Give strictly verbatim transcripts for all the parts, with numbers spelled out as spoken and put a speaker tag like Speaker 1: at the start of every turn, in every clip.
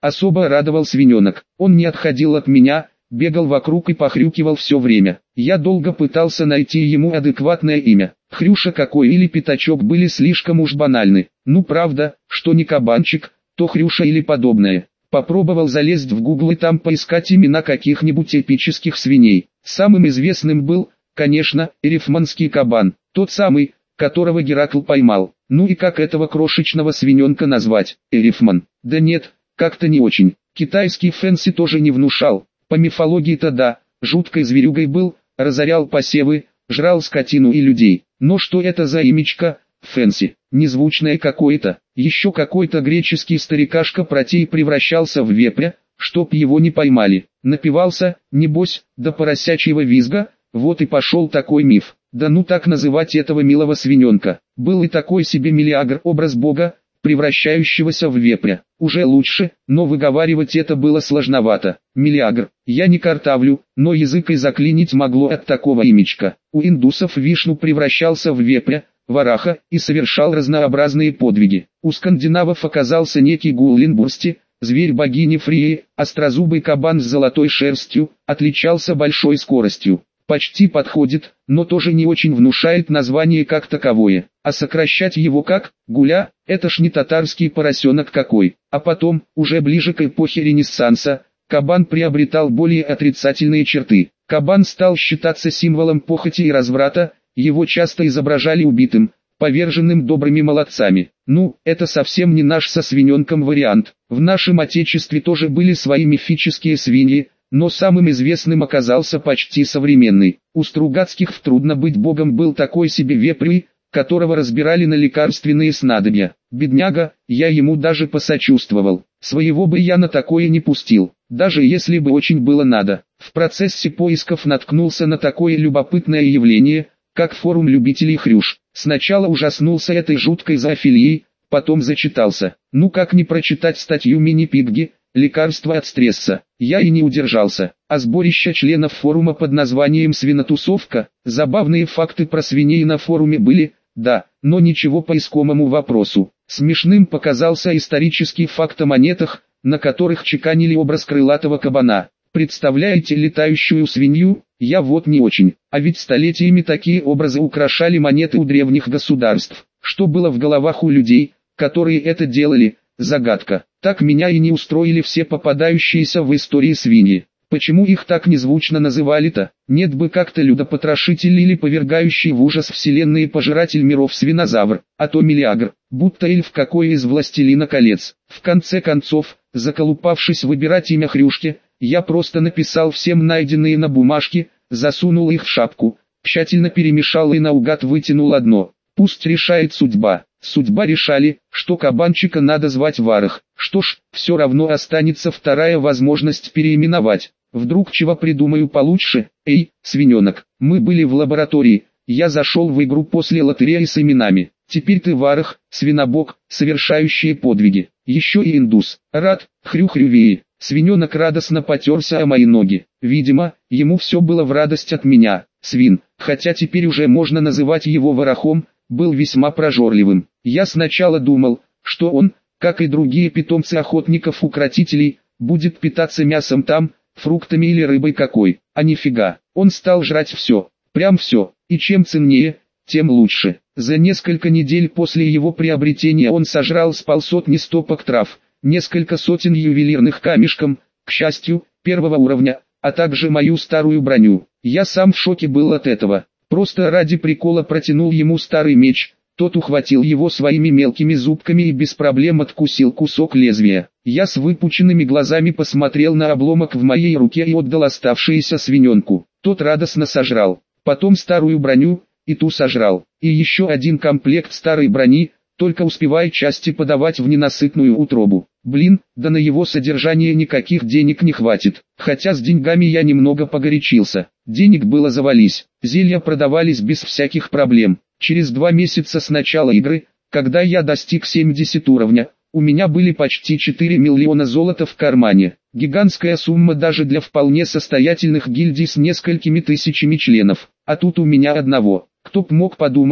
Speaker 1: особо радовал свиненок. Он не отходил от меня, бегал вокруг и похрюкивал все время. Я долго пытался найти ему адекватное имя. Хрюша какой или Пятачок были слишком уж банальны. Ну правда, что не кабанчик, то Хрюша или подобное. Попробовал залезть в Google и там поискать имена каких-нибудь эпических свиней. Самым известным был, конечно, эрифманский кабан, тот самый, которого Геракл поймал. Ну и как этого крошечного свиненка назвать? Эрифман? Да нет, как-то не очень. Китайский Фэнси тоже не внушал. По мифологии-то да, жуткой зверюгой был, разорял посевы, жрал скотину и людей. Но что это за имечко, Фэнси? Незвучное какое-то. Еще какой-то греческий старикашка Протей превращался в вепря, чтоб его не поймали. Напивался, небось, до поросячьего визга, вот и пошел такой миф. Да ну так называть этого милого свиненка. Был и такой себе Мелиагр, образ бога, превращающегося в вепря. Уже лучше, но выговаривать это было сложновато. Мелиагр. Я не картавлю, но язык и заклинить могло от такого имечка. У индусов Вишну превращался в вепря, вараха, и совершал разнообразные подвиги. У скандинавов оказался некий Гуллинбурсти, зверь богини Фрии, острозубый кабан с золотой шерстью, отличался большой скоростью. Почти подходит, но тоже не очень внушает название как таковое. А сокращать его как «гуля» — это ж не татарский поросенок какой. А потом, уже ближе к эпохе Ренессанса, кабан приобретал более отрицательные черты. Кабан стал считаться символом похоти и разврата, его часто изображали убитым, поверженным добрыми молодцами. Ну, это совсем не наш со свиненком вариант. В нашем отечестве тоже были свои мифические свиньи, но самым известным оказался почти современный. У Стругацких в «Трудно быть богом» был такой себе вепрь, которого разбирали на лекарственные снадобья. Бедняга, я ему даже посочувствовал. Своего бы я на такое не пустил, даже если бы очень было надо. В процессе поисков наткнулся на такое любопытное явление, как форум любителей хрюш. Сначала ужаснулся этой жуткой зоофилией, потом зачитался. Ну как не прочитать статью Мини-Пигги, лекарство от стресса. Я и не удержался. А сборище членов форума под названием «Свинотусовка», забавные факты про свиней на форуме были, да, но ничего по искомому вопросу. Смешным показался исторический факт о монетах, на которых чеканили образ крылатого кабана. Представляете летающую свинью? Я вот не очень. А ведь столетиями такие образы украшали монеты у древних государств. Что было в головах у людей, которые это делали? Загадка. Так меня и не устроили все попадающиеся в истории свиньи. Почему их так незвучно называли-то? Нет бы как-то людопотрошитель или повергающий в ужас вселенные пожиратель миров свинозавр, а то Мелиагр, будто эльф какой из «Властелина колец». В конце концов, заколупавшись выбирать имя Хрюшке, я просто написал всем найденные на бумажке, засунул их в шапку, тщательно перемешал и наугад вытянул одно. Пусть решает судьба. Судьба решали, что кабанчика надо звать Варах. Что ж, все равно останется вторая возможность переименовать. Вдруг чего придумаю получше. Эй, свиненок, мы были в лаборатории. Я зашел в игру после лотереи с именами. Теперь ты Варах, свинобог, совершающие подвиги. Еще и индус. Рад, хрю-хрювеи. Свиненок радостно потерся о мои ноги. Видимо, ему все было в радость от меня. Свин, хотя теперь уже можно называть его Варахом, был весьма прожорливым. Я сначала думал, что он, как и другие питомцы охотников-укротителей, будет питаться мясом там, фруктами или рыбой какой. А нифига, он стал жрать все, прям все, и чем ценнее, тем лучше. За несколько недель после его приобретения он сожрал с полсотни стопок трав, несколько сотен ювелирных камешков, к счастью, первого уровня, а также мою старую броню. Я сам в шоке был от этого. Просто ради прикола протянул ему старый меч, тот ухватил его своими мелкими зубками и без проблем откусил кусок лезвия. Я с выпученными глазами посмотрел на обломок в моей руке и отдал оставшееся свиненку. Тот радостно сожрал, потом старую броню, и ту сожрал, и еще один комплект старой брони, только успевая части подавать в ненасытную утробу. Блин, да на его содержание никаких денег не хватит, хотя с деньгами я немного погорячился. Денег было завались, зелья продавались без всяких проблем. Через два месяца с начала игры, когда я достиг семидесятого уровня, у меня были почти четыре миллиона золота в кармане. Гигантская сумма даже для вполне состоятельных гильдий с несколькими тысячами членов. А тут у меня одного. Кто б мог подумать,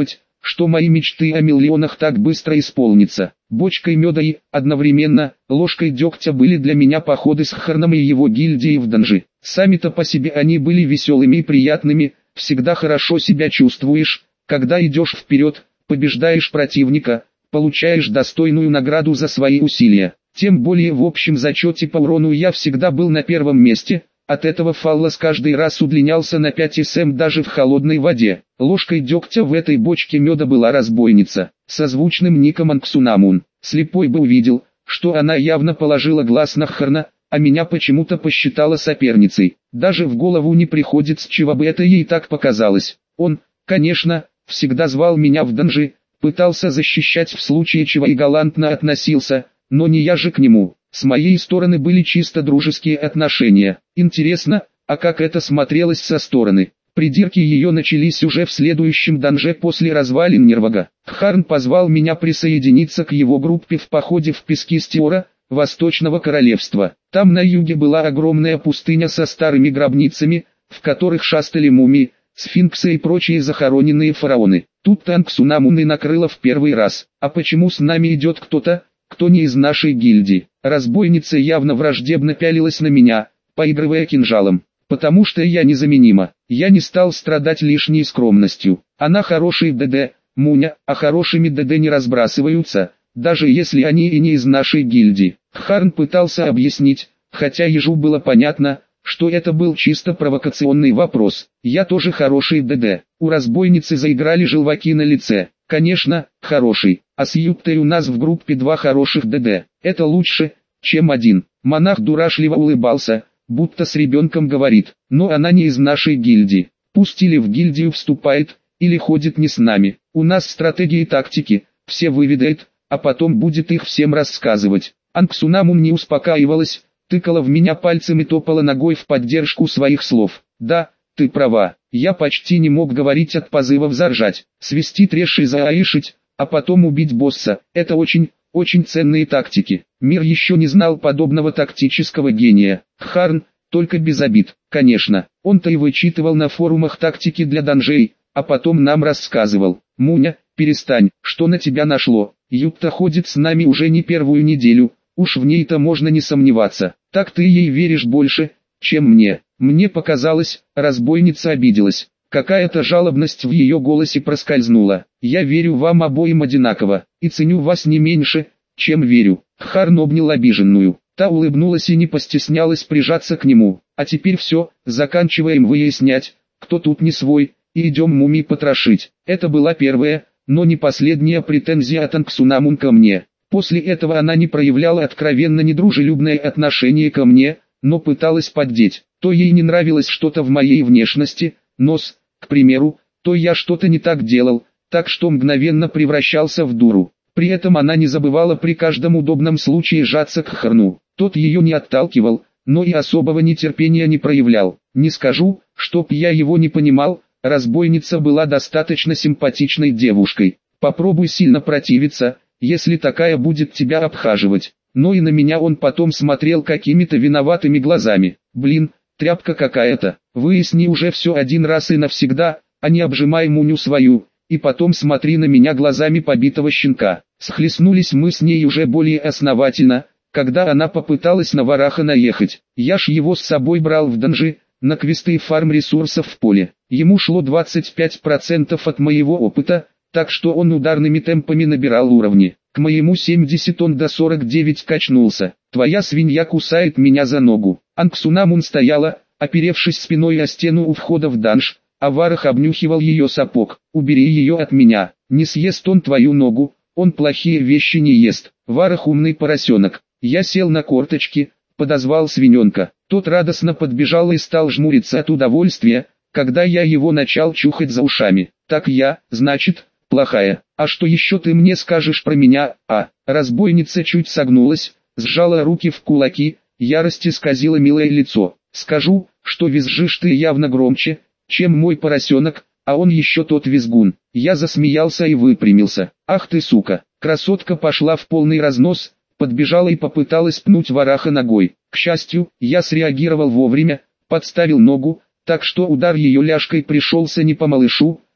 Speaker 1: что мои мечты о миллионах так быстро исполнятся. Бочкой меда и, одновременно, ложкой дегтя были для меня походы с Ххарном и его гильдией в данжи. Сами-то по себе они были веселыми и приятными, всегда хорошо себя чувствуешь, когда идешь вперед, побеждаешь противника, получаешь достойную награду за свои усилия. Тем более в общем зачете по урону я всегда был на первом месте. От этого фаллос каждый раз удлинялся на пять сантиметров даже в холодной воде. Ложкой дегтя в этой бочке меда была разбойница, со звучным ником Анксунамун. Слепой бы увидел, что она явно положила глаз на Ххарна, а меня почему-то посчитала соперницей. Даже в голову не приходит, с чего бы это ей так показалось. Он, конечно, всегда звал меня в данжи, пытался защищать в случае чего и галантно относился, но не я же к нему. С моей стороны были чисто дружеские отношения. Интересно, а как это смотрелось со стороны? Придирки ее начались уже в следующем данже после развалин Нирвага. Ххарн позвал меня присоединиться к его группе в походе в пески Стиора, Восточного Королевства. Там на юге была огромная пустыня со старыми гробницами, в которых шастали мумии, сфинксы и прочие захороненные фараоны. Тут-то Анксунамун и накрыло в первый раз. А почему с нами идет кто-то, кто не из нашей гильдии? Разбойница явно враждебно пялилась на меня, поигрывая кинжалом. Потому что я незаменима. Я не стал страдать лишней скромностью. Она хороший ДД, Муня, а хорошими ДД не разбрасываются, даже если они и не из нашей гильдии. Ххарн пытался объяснить, хотя ежу было понятно, что это был чисто провокационный вопрос. Я тоже хороший ДД. У разбойницы заиграли желваки на лице. Конечно, хороший. А с Юптой у нас в группе два хороших ДД. Это лучше, чем один. Монах дурашливо улыбался, будто с ребенком говорит. Но она не из нашей гильдии. Пусть или в гильдию вступает, или ходит не с нами. У нас стратегии и тактики, все выведает, а потом будет их всем рассказывать. Анксунамун не успокаивалась, тыкала в меня пальцем и топала ногой в поддержку своих слов. Да, ты права, я почти не мог говорить от позывов заржать, свести трешь и зааишить, а потом убить босса. Это очень, очень ценные тактики. Мир еще не знал подобного тактического гения. Ххарн, только без обид, конечно, он-то и вычитывал на форумах тактики для данжей, а потом нам рассказывал. Муня, перестань, что на тебя нашло? Ютта ходит с нами уже не первую неделю, уж в ней-то можно не сомневаться. Так ты ей веришь больше, чем мне. Мне показалось, разбойница обиделась. Какая-то жалобность в ее голосе проскользнула. Я верю вам обоим одинаково, и ценю вас не меньше, чем верю. Ххарн обнял обиженную. Та улыбнулась и не постеснялась прижаться к нему. А теперь все, заканчиваем выяснять, кто тут не свой, и идем мумий потрошить. Это была первая, но не последняя претензия от Анксунамун ко мне. После этого она не проявляла откровенно недружелюбное отношение ко мне, но пыталась поддеть. То ей не нравилось что-то в моей внешности, нос, к примеру, то я что-то не так делал, так что мгновенно превращался в дуру. При этом она не забывала при каждом удобном случае сжаться к Ххарну. Тот ее не отталкивал, но и особого нетерпения не проявлял. Не скажу, чтоб я его не понимал, разбойница была достаточно симпатичной девушкой. Попробуй сильно противиться, если такая будет тебя обхаживать. Но и на меня он потом смотрел какими-то виноватыми глазами. Блин, тряпка какая-то. Выясни уже все один раз и навсегда, а не обжимай Муню свою, и потом смотри на меня глазами побитого щенка. Схлестнулись мы с ней уже более основательно, когда она попыталась на Вараха наехать. Я ж его с собой брал в данжи, на квесты и фарм ресурсов в поле. Ему шло двадцать пять процентов от моего опыта, так что он ударными темпами набирал уровни. К моему семьдесят он до сорок девять качнулся. Твоя свинья кусает меня за ногу. Анксунамун стояла, оперевшись спиной о стену у входа в данж, а Варах обнюхивал ее сапог. Убери ее от меня, не съест он твою ногу, он плохие вещи не ест. Варах умный поросенок. Я сел на корточки, подозвал свиненка. Тот радостно подбежал и стал жмуриться от удовольствия, когда я его начал чухать за ушами. Так я, значит, плохая. А что еще ты мне скажешь про меня? А, разбойница чуть согнулась, сжала руки в кулаки, ярость исказила милое лицо. Скажу, что визжишь ты явно громче, чем мой поросенок, а он еще тот визгун. Я засмеялся и выпрямился. Ах ты сука! Красотка пошла в полный разнос, подбежала и попыталась пнуть Вараха ногой. К счастью, я среагировал вовремя, подставил ногу, так что удар ее ляжкой пришелся не по малышу,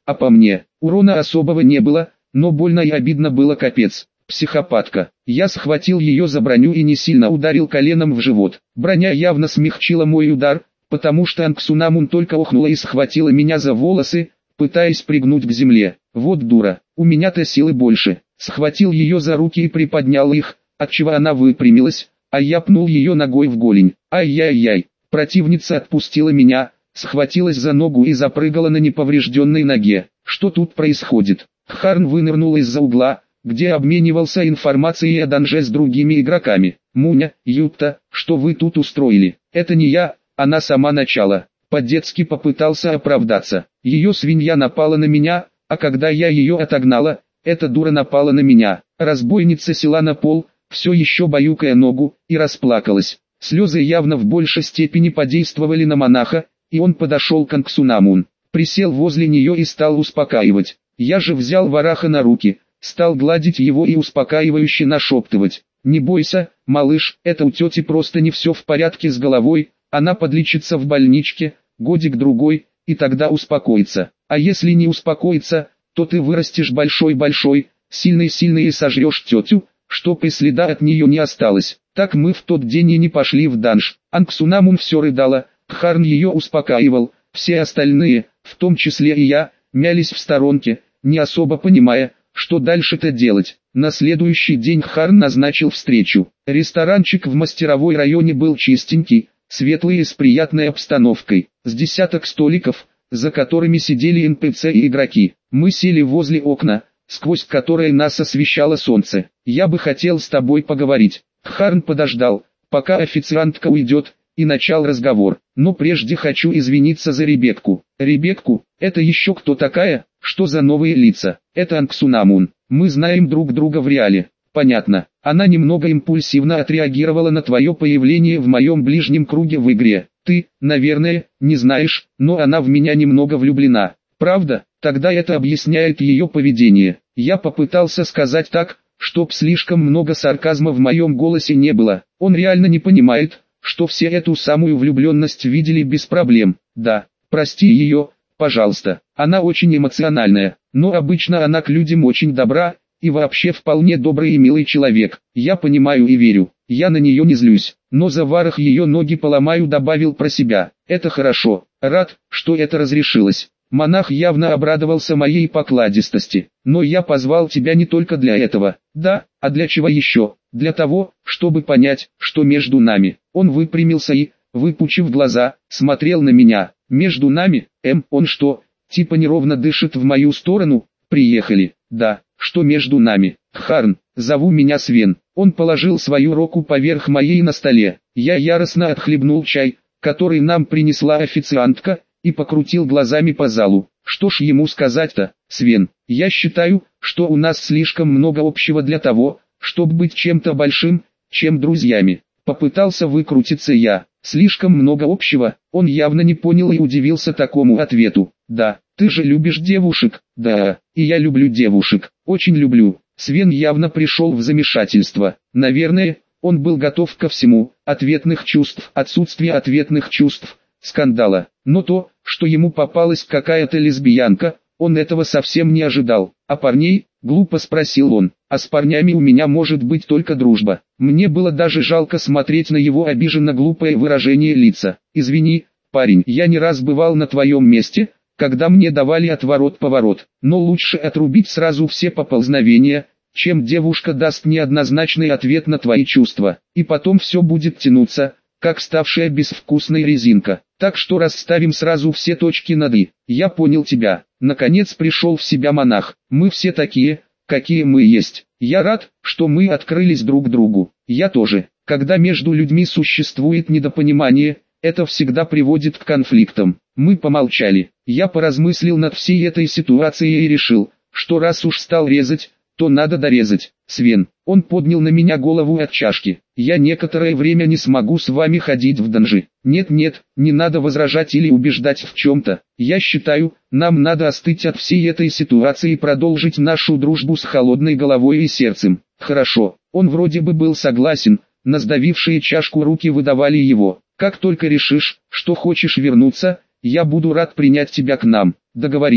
Speaker 1: а по мне, урона особого не было, но больно и обидно было капец. Психопатка. Я схватил ее за броню и не сильно ударил коленом в живот. Броня явно смягчила мой удар, потому что Анксунамун только охнула и схватила меня за волосы, пытаясь пригнуть к земле. Вот дура, у меня-то силы больше. Схватил ее за руки и приподнял их, отчего она выпрямилась, а я пнул ее ногой в голень. Ай-яй-яй. Противница отпустила меня, схватилась за ногу и запрыгала на неповрежденной ноге. Что тут происходит? Харн вынырнул из-за угла, где обменивался информацией о данже с другими игроками. «Муня, Юпта, что вы тут устроили? Это не я, она сама начала». По-детски попытался оправдаться. Ее свинья напала на меня, а когда я ее отогнала, эта дура напала на меня. Разбойница села на пол, все еще баюкая ногу, и расплакалась. Слезы явно в большей степени подействовали на монаха, и он подошел к Анксунамун. Присел возле нее и стал успокаивать. Я же взял Вараха на руки, стал гладить его и успокаивающе нашептывать. «Не бойся, малыш, это у тети просто не все в порядке с головой, она подлечится в больничке, годик-другой, и тогда успокоится. А если не успокоится, то ты вырастешь большой-большой, сильный-сильный и сожрешь тетю, чтоб и следа от нее не осталось». Так мы в тот день и не пошли в данж. Анксунамун все рыдала, Харн ее успокаивал, все остальные, в том числе и я, мялись в сторонке, не особо понимая, что дальше-то делать. На следующий день Харн назначил встречу. Ресторанчик в мастеровой районе был чистенький, светлый и с приятной обстановкой, с десяток столиков, за которыми сидели эн пи си и игроки. Мы сели возле окна, сквозь которое нас освещало солнце. «Я бы хотел с тобой поговорить». Харн подождал, пока официантка уйдет, и начал разговор. «Но прежде хочу извиниться за Ребекку». «Ребекку? Это еще кто такая? Что за новые лица?» «Это Анксунамун. Мы знаем друг друга в реале». «Понятно. Она немного импульсивно отреагировала на твое появление в моем ближнем круге в игре. Ты, наверное, не знаешь, но она в меня немного влюблена». «Правда? Тогда это объясняет ее поведение». Я попытался сказать так, чтоб слишком много сарказма в моем голосе не было. Он реально не понимает, что все эту самую влюбленность видели без проблем. «Да, прости ее, пожалуйста. Она очень эмоциональная, но обычно она к людям очень добра, и вообще вполне добрый и милый человек. Я понимаю и верю. Я на нее не злюсь, но за Варах ее ноги поломаю», добавил про себя. «Это хорошо. Рад, что это разрешилось». Монах явно обрадовался моей покладистости. «Но я позвал тебя не только для этого». «Да, а для чего еще?» «Для того, чтобы понять, что между нами». Он выпрямился и, выпучив глаза, смотрел на меня. «Между нами? Эм, он что, типа неровно дышит в мою сторону? Приехали?» «Да, что между нами?» «Харн, зову меня Свен». Он положил свою руку поверх моей на столе. Я яростно отхлебнул чай, который нам принесла официантка, и покрутил глазами по залу. Что ж ему сказать-то? «Свен, я считаю, что у нас слишком много общего для того, чтобы быть чем-то большим, чем друзьями». Попытался выкрутиться я. «Слишком много общего?» Он явно не понял и удивился такому ответу. «Да, ты же любишь девушек». «Да, и я люблю девушек, очень люблю». Свен явно пришел в замешательство. Наверное, он был готов ко всему: ответных чувств, отсутствие ответных чувств, скандала. Но то, что ему попалась какая-то лесбиянка, он этого совсем не ожидал. «А парней?» — глупо спросил он. «А с парнями у меня может быть только дружба». Мне было даже жалко смотреть на его обиженно глупое выражение лица. «Извини, парень, я не раз бывал на твоем месте, когда мне давали отворот-поворот. Но лучше отрубить сразу все поползновения, чем девушка даст неоднозначный ответ на твои чувства. И потом все будет тянуться, как ставшая безвкусной резинка. Так что расставим сразу все точки над «и». Я понял тебя». Наконец пришел в себя монах. «Мы все такие, какие мы есть. Я рад, что мы открылись друг другу». «Я тоже». Когда между людьми существует недопонимание, это всегда приводит к конфликтам. Мы помолчали. Я поразмыслил над всей этой ситуацией и решил, что раз уж стал резать, то надо дорезать. «Свен». Он поднял на меня голову от чашки. «Я некоторое время не смогу с вами ходить в данжи». «Нет-нет, не надо возражать или убеждать в чем-то. Я считаю, нам надо остыть от всей этой ситуации и продолжить нашу дружбу с холодной головой и сердцем». «Хорошо». Он вроде бы был согласен, но сдавившие чашку руки выдавали его. «Как только решишь, что хочешь вернуться, я буду рад принять тебя к нам». «Договорились».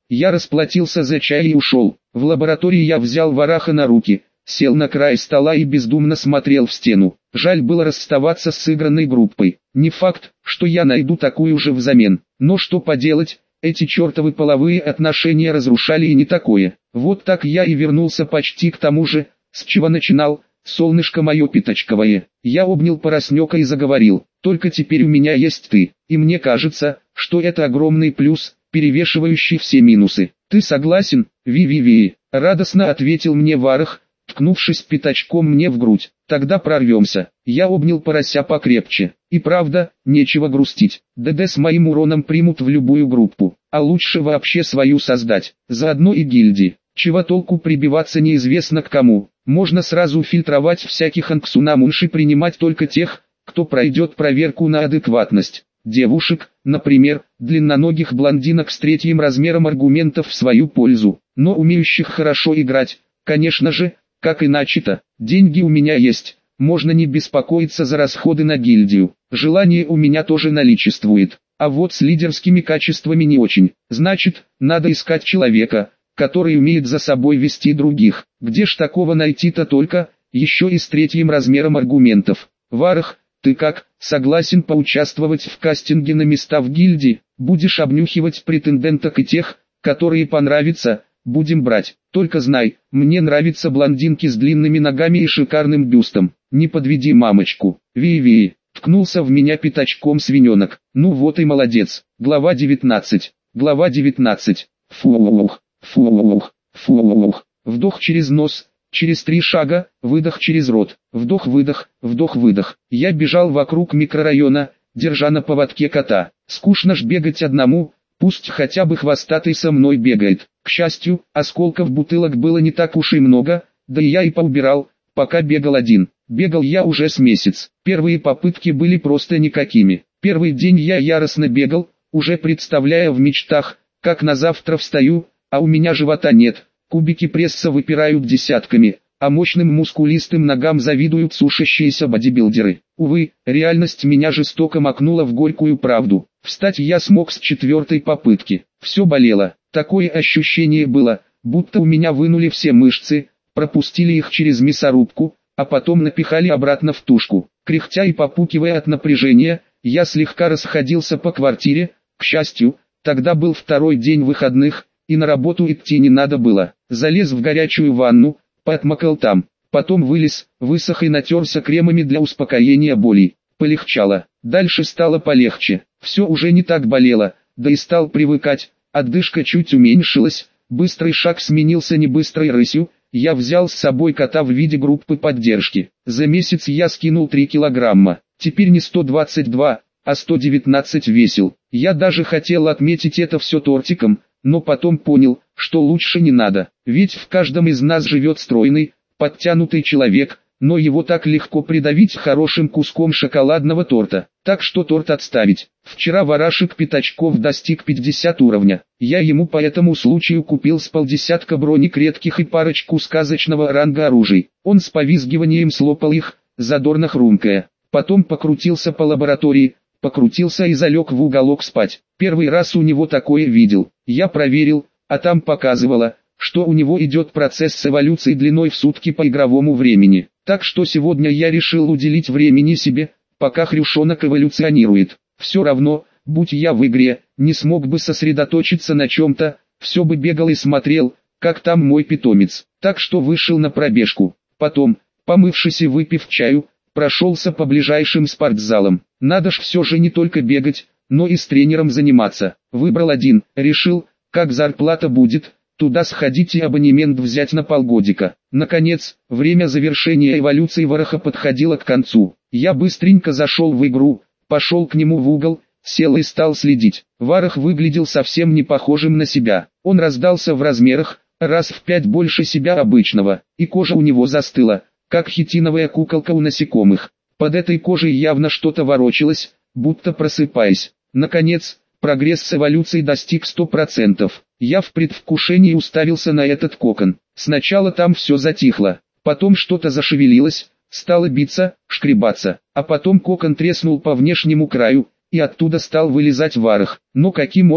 Speaker 1: Я расплатился за чай и ушел. В лаборатории я взял Вараха на руки, сел на край стола и бездумно смотрел в стену. Жаль было расставаться с сыгранной группой. Не факт, что я найду такую же взамен. Но что поделать, эти чертовы половые отношения разрушали и не такое. Вот так я и вернулся почти к тому же, с чего начинал. Солнышко мое пятачковое. Я обнял Пороснёка и заговорил. Только теперь у меня есть ты. И мне кажется, что это огромный плюс, перевешивающий все минусы. Ты согласен, Ви-Ви-Ви? Радостно ответил мне Варах, ткнувшись пятачком мне в грудь. Тогда прорвемся. Я обнял Порося покрепче. И правда, нечего грустить. ДД с моим уроном примут в любую группу. А лучше вообще свою создать. Заодно и гильдии. Чего толку прибиваться неизвестно к кому. Можно сразу фильтровать всяких анксунамунш и принимать только тех, кто пройдет проверку на адекватность. Девушек, например, длинноногих блондинок с третьим размером аргументов в свою пользу, но умеющих хорошо играть, конечно же, как иначе-то. Деньги у меня есть, можно не беспокоиться за расходы на гильдию. Желание у меня тоже наличествует, а вот с лидерскими качествами не очень. Значит, надо искать человека, который умеет за собой вести других. Где ж такого найти-то только, еще и с третьим размером аргументов. Варах, ты как, согласен поучаствовать в кастинге на места в гильдии? Будешь обнюхивать претенденток и тех, которые понравятся, будем брать. Только знай, мне нравятся блондинки с длинными ногами и шикарным бюстом. Не подведи мамочку. Ви-Ви, ткнулся в меня пятачком свиненок. Ну вот и молодец. Глава девятнадцать. Глава девятнадцать. Фух. Фух, фух, вдох через нос, через три шага, выдох через рот, вдох-выдох, вдох-выдох. Я бежал вокруг микрорайона, держа на поводке кота. Скучно ж бегать одному, пусть хотя бы хвостатый со мной бегает. К счастью, осколков бутылок было не так уж и много, да и я и поубирал, пока бегал один. Бегал я уже с месяц. Первые попытки были просто никакими. Первый день я яростно бегал, уже представляя в мечтах, как на завтра встаю, а у меня живота нет, кубики пресса выпирают десятками, а мощным мускулистым ногам завидуют сушащиеся бодибилдеры. Увы, реальность меня жестоко макнула в горькую правду. Встать я смог с четвертой попытки. Все болело, такое ощущение было, будто у меня вынули все мышцы, пропустили их через мясорубку, а потом напихали обратно в тушку. Кряхтя и попукивая от напряжения, я слегка расходился по квартире. К счастью, тогда был второй день выходных, и на работу идти не надо было. Залез в горячую ванну, поотмокал там, потом вылез, высох и натерся кремами для успокоения болей. Полегчало, дальше стало полегче, все уже не так болело, да и стал привыкать, отдышка чуть уменьшилась, быстрый шаг сменился небыстрой рысью, я взял с собой кота в виде группы поддержки. За месяц я скинул три килограмма, теперь не сто двадцать два, а сто девятнадцать весил. Я даже хотел отметить это все тортиком, но потом понял, что лучше не надо, ведь в каждом из нас живет стройный, подтянутый человек, но его так легко придавить хорошим куском шоколадного торта, так что торт отставить. Вчера Варашек Пятачков достиг пятидесятого уровня, я ему по этому случаю купил с полдесятка броник редких и парочку сказочного ранга оружий. Он с повизгиванием слопал их, задорно хрумкая, потом покрутился по лаборатории, покрутился и залег в уголок спать. Первый раз у него такое видел. Я проверил, а там показывало, что у него идет процесс эволюции длиной в сутки по игровому времени. Так что сегодня я решил уделить времени себе, пока хрюшонок эволюционирует. Все равно, будь я в игре, не смог бы сосредоточиться на чем-то, все бы бегал и смотрел, как там мой питомец. Так что вышел на пробежку. Потом, помывшись и выпив чаю, прошелся по ближайшим спортзалам. Надо ж все же не только бегать, но и с тренером заниматься. Выбрал один, решил, как зарплата будет, туда сходить и абонемент взять на полгодика. Наконец, время завершения эволюции Вараха подходило к концу. Я быстренько зашел в игру, пошел к нему в угол, сел и стал следить. Варах выглядел совсем не похожим на себя. Он раздался в размерах, раз в пять больше себя обычного, и кожа у него застыла, как хитиновая куколка у насекомых. Под этой кожей явно что-то ворочалось, будто просыпаясь. Наконец, прогресс с эволюцией достиг сто процентов. Я в предвкушении уставился на этот кокон. Сначала там все затихло, потом что-то зашевелилось, стало биться, шкребаться, а потом кокон треснул по внешнему краю, и оттуда стал вылезать Варах. Но каким он был?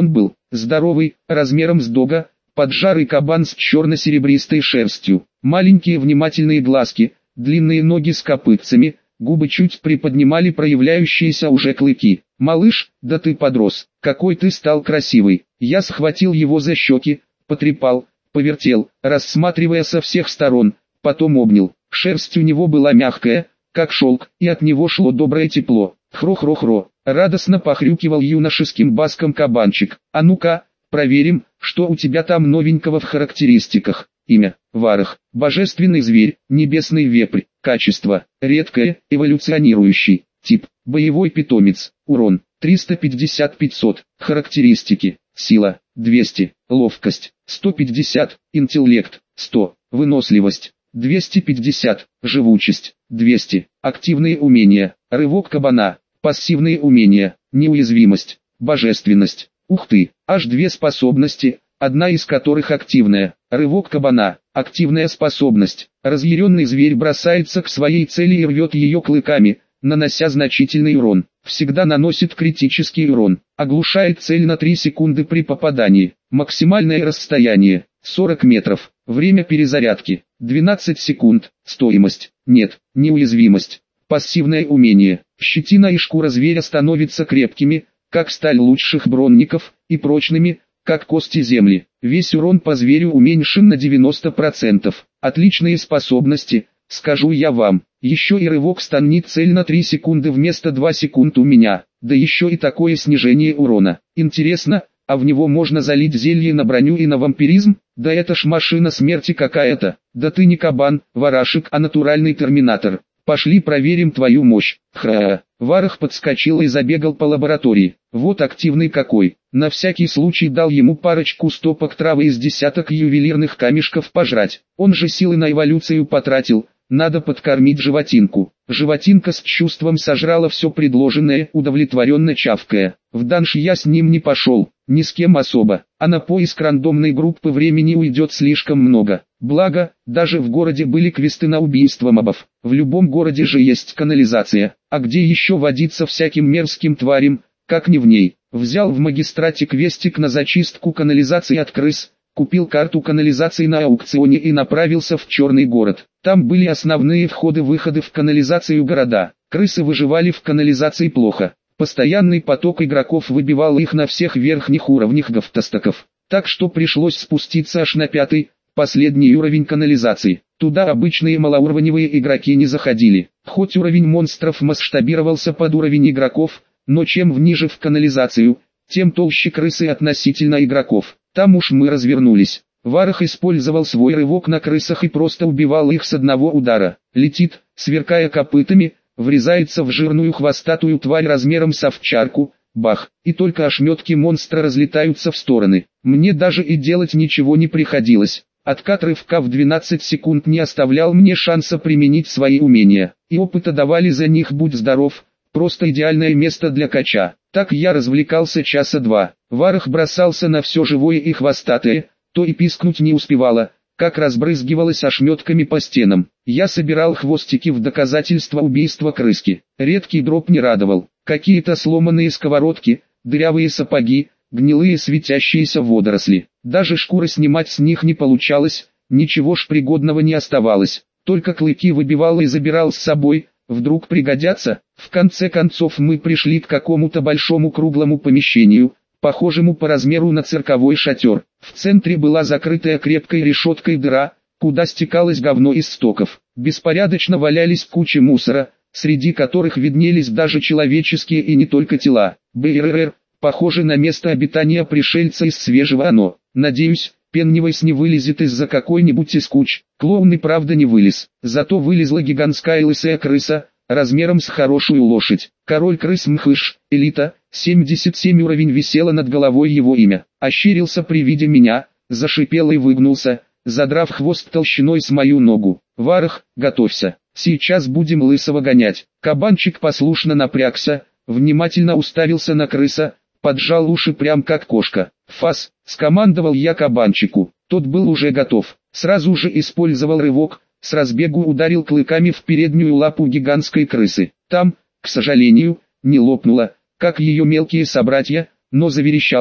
Speaker 1: здоровый, размером с дога, поджарый кабан с черно-серебристой шерстью, маленькие внимательные глазки, длинные ноги с копытцами, губы чуть приподнимали проявляющиеся уже клыки. «Малыш, да ты подрос, какой ты стал красивый!» Я схватил его за щеки, потрепал, повертел, рассматривая со всех сторон, потом обнял. Шерсть у него была мягкая, как шелк, и от него шло доброе тепло. Хро-хро-хро, радостно похрюкивал юношеским баском кабанчик. «А ну-ка, проверим, что у тебя там новенького в характеристиках». Имя – Варах, божественный зверь, небесный вепрь. Качество – редкое, эволюционирующий. Тип – боевой питомец. Урон – триста пятьдесят — пятьсот. Характеристики: сила – двести, ловкость – сто пятьдесят, интеллект – сто, выносливость – двести пятьдесят, живучесть – двести. Активные умения: рывок кабана, пассивные умения, неуязвимость, божественность. Ух ты, аж две способности, одна из которых активная. Рывок кабана, активная способность. Разъяренный зверь бросается к своей цели и рвет ее клыками, нанося значительный урон. Всегда наносит критический урон. Оглушает цель на три секунды при попадании. Максимальное расстояние – сорок метров. Время перезарядки – двенадцать секунд. Стоимость – нет. Неуязвимость. Пассивное умение. Щетина и шкура зверя становятся крепкими, как сталь лучших бронников, и прочными, как кости земли. Весь урон по зверю уменьшен на девяносто процентов. Отличные способности, скажу я вам. Еще и рывок станет цель на три секунды вместо двух секунд у меня. Да еще и такое снижение урона. Интересно, а в него можно залить зелье на броню и на вампиризм? Да это ж машина смерти какая-то. Да ты не кабан, Варашек, а натуральный терминатор. Пошли проверим твою мощь. Хра. Варах подскочил и забегал по лаборатории. Вот активный какой. На всякий случай дал ему парочку стопок травы из десяток ювелирных камешков пожрать. Он же силы на эволюцию потратил. Надо подкормить животинку. Животинка с чувством сожрала все предложенное, удовлетворенно чавкая. В данж я с ним не пошел, ни с кем особо, а на поиск рандомной группы времени уйдет слишком много. Благо, даже в городе были квесты на убийство мобов. В любом городе же есть канализация, а где еще водиться всяким мерзким тварям, как не в ней. Взял в магистрате квестик на зачистку канализации от крыс, купил карту канализации на аукционе и направился в Черный город. Там были основные входы-выходы в канализацию города. Крысы выживали в канализации плохо. Постоянный поток игроков выбивал их на всех верхних уровнях гафтостоков. Так что пришлось спуститься аж на пятый, последний уровень канализации. Туда обычные малоуровневые игроки не заходили. Хоть уровень монстров масштабировался под уровень игроков, но чем ниже в канализацию, тем толще крысы относительно игроков. Там уж мы развернулись. Варах использовал свой рывок на крысах и просто убивал их с одного удара. Летит, сверкая копытами, врезается в жирную хвостатую тварь размером с овчарку, бах, и только ошметки монстра разлетаются в стороны. Мне даже и делать ничего не приходилось. Откат рывка в двенадцать секунд не оставлял мне шанса применить свои умения. И опыта давали за них будь здоров, просто идеальное место для кача. Так я развлекался часа два. Варах бросался на все живое и хвостатое, то и пискнуть не успевало, как разбрызгивалось ошметками по стенам. Я собирал хвостики в доказательство убийства крыски. Редкий дроп не радовал. Какие-то сломанные сковородки, дырявые сапоги, гнилые светящиеся водоросли. Даже шкуры снимать с них не получалось, ничего ж пригодного не оставалось. Только клыки выбивал и забирал с собой, вдруг пригодятся. В конце концов мы пришли к какому-то большому круглому помещению, похожему по размеру на цирковой шатер. В центре была закрытая крепкой решеткой дыра, куда стекалось говно из стоков. Беспорядочно валялись кучи мусора, среди которых виднелись даже человеческие и не только тела. БРР, похоже на место обитания пришельца из свежего Оно. Надеюсь, Пеннивайз не вылезет из-за какой-нибудь из куч. Клоун и правда не вылез. Зато вылезла гигантская лысая крыса, размером с хорошую лошадь. Король крыс Мхыш, элита, семьдесят семь уровень, висело над головой его имя. Ощерился при виде меня, зашипел и выгнулся, задрав хвост толщиной с мою ногу. Варах, готовься, сейчас будем лысого гонять. Кабанчик послушно напрягся, внимательно уставился на крыса, поджал уши прям как кошка. «Фас!» — скомандовал я кабанчику. Тот был уже готов. Сразу же использовал рывок, с разбегу ударил клыками в переднюю лапу гигантской крысы. Там, к сожалению, не лопнула, как ее мелкие собратья, но заверещала,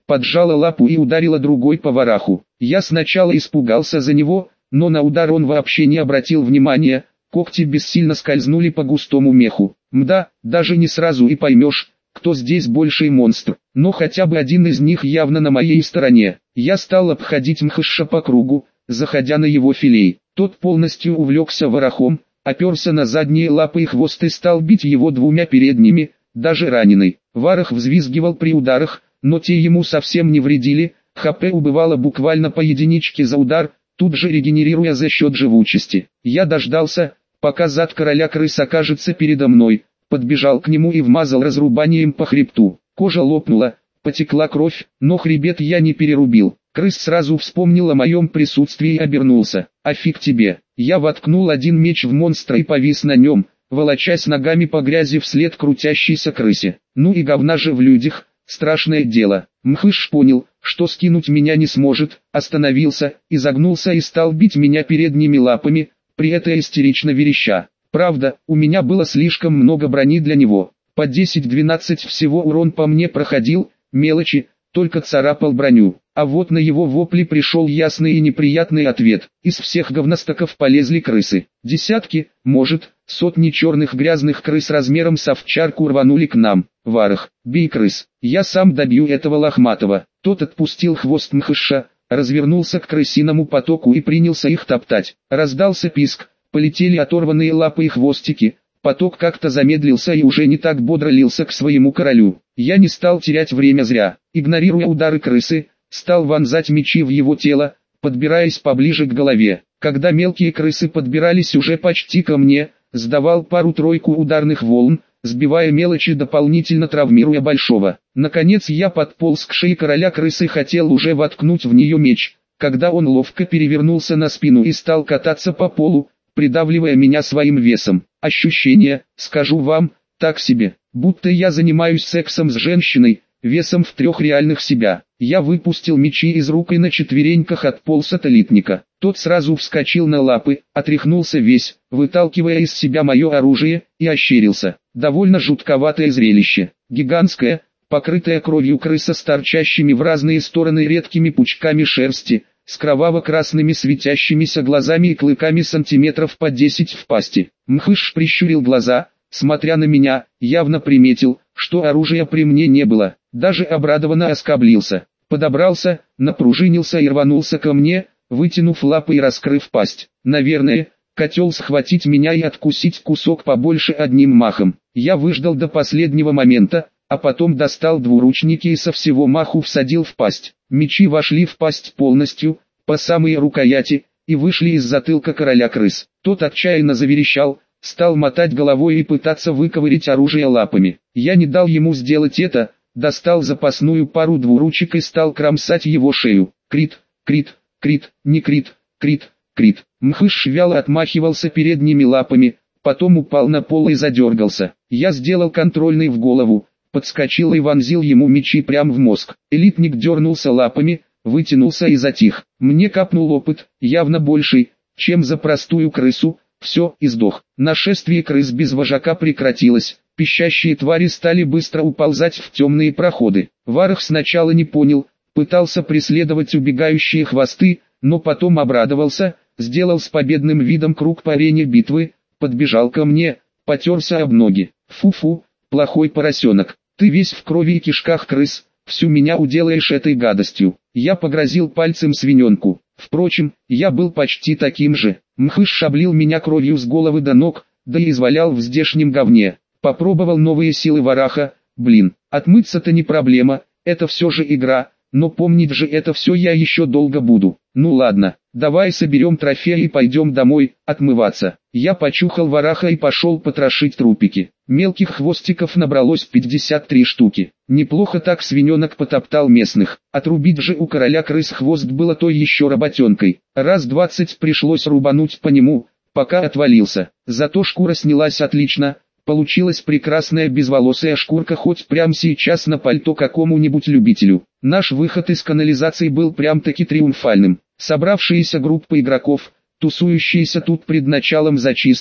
Speaker 1: поджала лапу и ударила другой по вораху. Я сначала испугался за него, но на удар он вообще не обратил внимания, когти бессильно скользнули по густому меху. Мда, даже не сразу и поймешь, кто здесь больший монстр, но хотя бы один из них явно на моей стороне. Я стал обходить Мхыша по кругу, заходя на его филей. Тот полностью увлекся ворохом, оперся на задние лапы и хвост и стал бить его двумя передними, даже раненый. Варах взвизгивал при ударах, но те ему совсем не вредили, ХП убывало буквально по единичке за удар, тут же регенерируя за счет живучести. Я дождался, пока зад короля крыс окажется передо мной, подбежал к нему и вмазал разрубанием по хребту. Кожа лопнула, потекла кровь, но хребет я не перерубил. Крыс сразу вспомнил о моем присутствии и обернулся. «А фиг тебе!» Я воткнул один меч в монстра и повис на нем, волочась ногами по грязи вслед крутящейся крысе. Ну и говна же в людях, страшное дело. Мхыш понял, что скинуть меня не сможет, остановился, изогнулся и стал бить меня передними лапами, при этом истерично вереща. Правда, у меня было слишком много брони для него. По десять-двенадцать всего урон по мне проходил, мелочи, только царапал броню. А вот на его вопли пришел ясный и неприятный ответ. Из всех говностоков полезли крысы. Десятки, может, сотни черных грязных крыс размером с овчарку рванули к нам. Варах, бей крыс, я сам добью этого лохматого. Тот отпустил хвост Мхыша, развернулся к крысиному потоку и принялся их топтать. Раздался писк, полетели оторванные лапы и хвостики. Поток как-то замедлился и уже не так бодро лился к своему королю. Я не стал терять время зря. Игнорируя удары крысы, стал вонзать мечи в его тело, подбираясь поближе к голове. Когда мелкие крысы подбирались уже почти ко мне, сдавал пару-тройку ударных волн, сбивая мелочи, дополнительно травмируя большого. Наконец я подполз к шее короля крысы и хотел уже воткнуть в нее меч, когда он ловко перевернулся на спину и стал кататься по полу, придавливая меня своим весом. Ощущение, скажу вам, так себе, будто я занимаюсь сексом с женщиной, весом в трех реальных себя. Я выпустил мечи из рук и на четвереньках отполз от элитника. Тот сразу вскочил на лапы, отряхнулся весь, выталкивая из себя мое оружие, и ощерился. Довольно жутковатое зрелище. Гигантская, покрытая кровью крыса с торчащими в разные стороны редкими пучками шерсти, с кроваво-красными светящимися глазами и клыками сантиметров по десять в пасти. Мхыш прищурил глаза, смотря на меня, явно приметил, что оружия при мне не было, даже обрадованно оскоблился. Подобрался, напружинился и рванулся ко мне, вытянув лапы и раскрыв пасть. Наверное, хотел схватить меня и откусить кусок побольше одним махом. Я выждал до последнего момента, а потом достал двуручники и со всего маху всадил в пасть. Мечи вошли в пасть полностью, по самые рукояти, и вышли из затылка короля крыс. Тот отчаянно заверещал, стал мотать головой и пытаться выковырять оружие лапами. Я не дал ему сделать это, достал запасную пару двуручек и стал кромсать его шею. Крит, крит, крит, не крит, крит, крит. Мхыш вяло отмахивался передними лапами, потом упал на пол и задергался. Я сделал контрольный в голову, подскочил и вонзил ему мечи прямо в мозг. Элитник дернулся лапами, вытянулся и затих. Мне капнул опыт, явно больший, чем за простую крысу. Все, и сдох. Нашествие крыс без вожака прекратилось. Пищащие твари стали быстро уползать в темные проходы. Варах сначала не понял, пытался преследовать убегающие хвосты, но потом обрадовался, сделал с победным видом круг по арене битвы, подбежал ко мне, потерся об ноги. Фу-фу, плохой поросенок, ты весь в крови и кишках крыс, всю меня уделаешь этой гадостью. Я погрозил пальцем свиненку. Впрочем, я был почти таким же. Мхыш шаблил меня кровью с головы до ног, да и извалял в здешнем говне. Попробовал новые силы Вараха, блин, отмыться-то не проблема, это все же игра, но помнить же это все я еще долго буду. Ну ладно, давай соберем трофеи и пойдем домой, отмываться. Я почухал Вараха и пошел потрошить трупики. Мелких хвостиков набралось пятьдесят три штуки. Неплохо так свиненок потоптал местных. Отрубить же у короля крыс хвост было той еще работенкой. Раз двадцать пришлось рубануть по нему, пока отвалился. Зато шкура снялась отлично. Получилась прекрасная безволосая шкурка, хоть прямо сейчас на пальто какому-нибудь любителю. Наш выход из канализации был прям-таки триумфальным. Собравшаяся группа игроков, тусующиеся тут пред началом зачисток,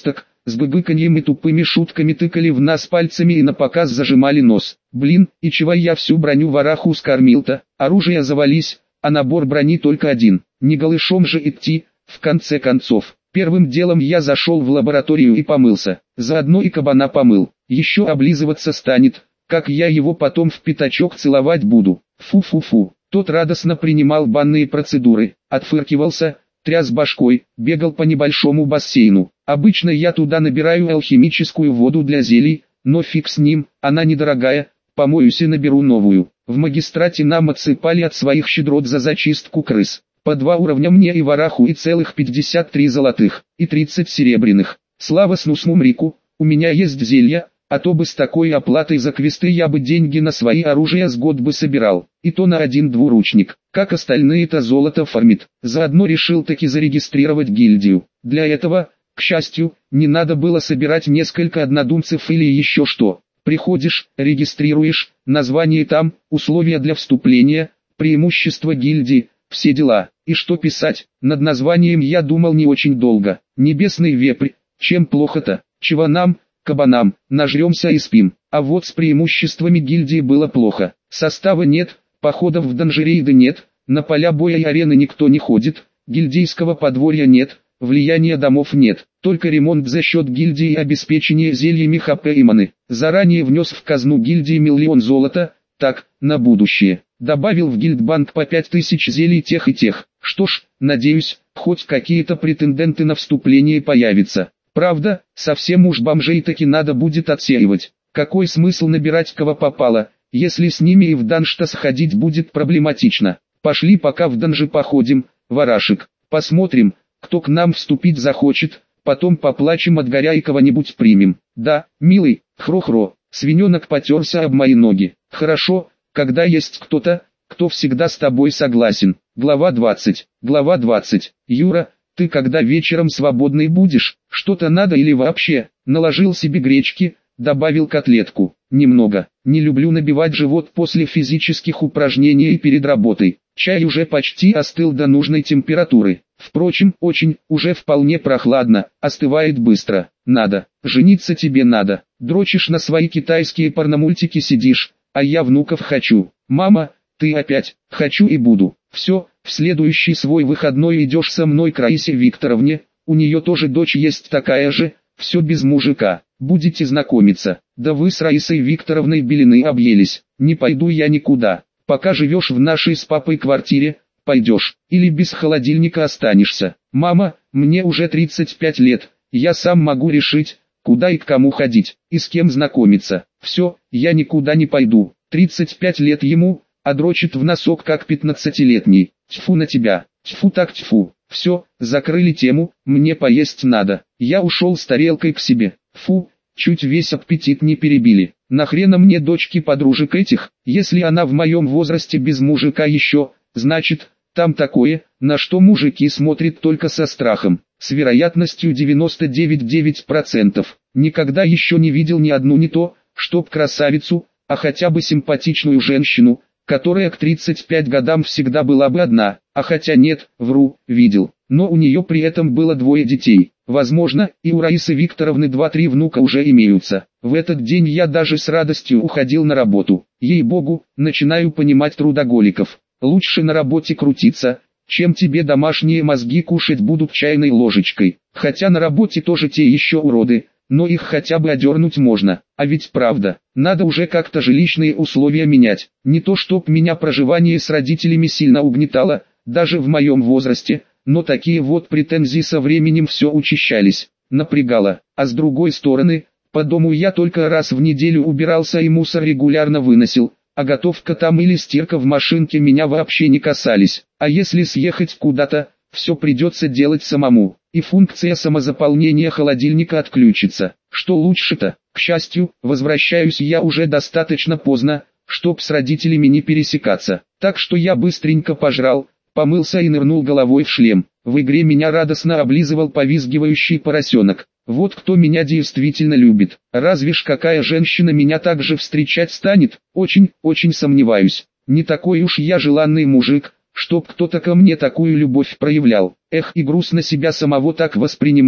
Speaker 1: с гыгыканьем и тупыми шутками тыкали в нас пальцами и напоказ зажимали нос. Блин, и чего я всю броню вараху скормил-то, оружие завались, а набор брони только один, не голышом же идти, в конце концов. Первым делом я зашел в лабораторию и помылся, заодно и кабана помыл, еще облизываться станет, как я его потом в пятачок целовать буду. Фу-фу-фу, тот радостно принимал банные процедуры, отфыркивался, тряс башкой, бегал по небольшому бассейну. Обычно я туда набираю алхимическую воду для зелий, но фиг с ним, она недорогая, помоюсь и наберу новую. В магистрате нам отсыпали от своих щедрот за зачистку крыс. По два уровня мне и вараху и целых пятьдесят три золотых, и тридцать серебряных. Слава Снусмумрику, у меня есть зелья, а то бы с такой оплатой за квесты я бы деньги на свои оружия с год бы собирал, и то на один двуручник, как остальные-то золото фармит. Заодно решил таки зарегистрировать гильдию. Для этого, к счастью, не надо было собирать несколько однодумцев или еще что. Приходишь, регистрируешь, название там, условия для вступления, преимущества гильдии, все дела. И что писать, над названием я думал не очень долго. Небесный вепрь, чем плохо-то, чего нам, кабанам, нажремся и спим. А вот с преимуществами гильдии было плохо. Состава нет, походов в данжерейды нет, на поля боя и арены никто не ходит, гильдейского подворья нет, влияния домов нет, только ремонт за счет гильдии и обеспечение зельями хп и маны. Заранее внес в казну гильдии миллион золота, так, на будущее. Добавил в гильдбанк по пять тысяч зелий тех и тех. Что ж, надеюсь, хоть какие-то претенденты на вступление появятся. Правда, совсем уж бомжей таки надо будет отсеивать. Какой смысл набирать кого попало, если с ними и в данж-то сходить будет проблематично. Пошли пока в данжи походим, варашек. Посмотрим, кто к нам вступить захочет, потом поплачем от горя и кого-нибудь примем. Да, милый, хро-хро, свиненок потерся об мои ноги. Хорошо, когда есть кто-то, кто всегда с тобой согласен. Глава двадцать. Глава двадцать. Юра, ты когда вечером свободный будешь? Что-то надо или вообще? Наложил себе гречки, добавил котлетку. Немного. Не люблю набивать живот после физических упражнений и перед работой. Чай уже почти остыл до нужной температуры. Впрочем, очень, уже вполне прохладно, остывает быстро. Надо, жениться тебе надо. Дрочишь на свои китайские порномультики сидишь, а я внуков хочу. Мама, ты опять, хочу и буду. Все, в следующий свой выходной идешь со мной к Раисе Викторовне, у нее тоже дочь есть такая же, все без мужика, будете знакомиться. Да вы с Раисой Викторовной белины объелись, не пойду я никуда. Пока живешь в нашей с папой квартире, пойдешь, или без холодильника останешься. Мама, мне уже тридцать пять лет, я сам могу решить, куда и к кому ходить, и с кем знакомиться. Все, я никуда не пойду. тридцать пять лет ему, а дрочит в носок как пятнадцатилетний. Тьфу на тебя, тьфу так тьфу. Все, закрыли тему, мне поесть надо. Я ушел с тарелкой к себе. Фу, чуть весь аппетит не перебили. Нахрена мне дочки подружек этих, если она в моем возрасте без мужика еще, значит, там такое, на что мужики смотрят только со страхом. С вероятностью девяносто девять целых девять десятых процента. Никогда еще не видел ни одну не то, чтоб красавицу, а хотя бы симпатичную женщину, которая к тридцати пяти годам всегда была бы одна, а хотя нет, вру, видел, но у нее при этом было двое детей. Возможно, и у Раисы Викторовны два-три внука уже имеются. В этот день я даже с радостью уходил на работу. Ей-богу, начинаю понимать трудоголиков. Лучше на работе крутиться, чем тебе домашние мозги кушать будут чайной ложечкой. Хотя на работе тоже те еще уроды, но их хотя бы одернуть можно. А ведь правда, надо уже как-то жилищные условия менять. Не то чтоб меня проживание с родителями сильно угнетало, даже в моем возрасте, но такие вот претензии со временем все учащались, напрягало. А с другой стороны, по дому я только раз в неделю убирался и мусор регулярно выносил, а готовка там или стирка в машинке меня вообще не касались. А если съехать куда-то, все придется делать самому, и функция самозаполнения холодильника отключится. Что лучше-то? К счастью, возвращаюсь я уже достаточно поздно, чтоб с родителями не пересекаться. Так что я быстренько пожрал, помылся и нырнул головой в шлем. В игре меня радостно облизывал повизгивающий поросенок. Вот кто меня действительно любит. Разве ж какая женщина меня так же встречать станет? Очень, очень сомневаюсь. Не такой уж я желанный мужик, чтоб кто-то ко мне такую любовь проявлял. Эх, и грустно себя самого так воспринимать,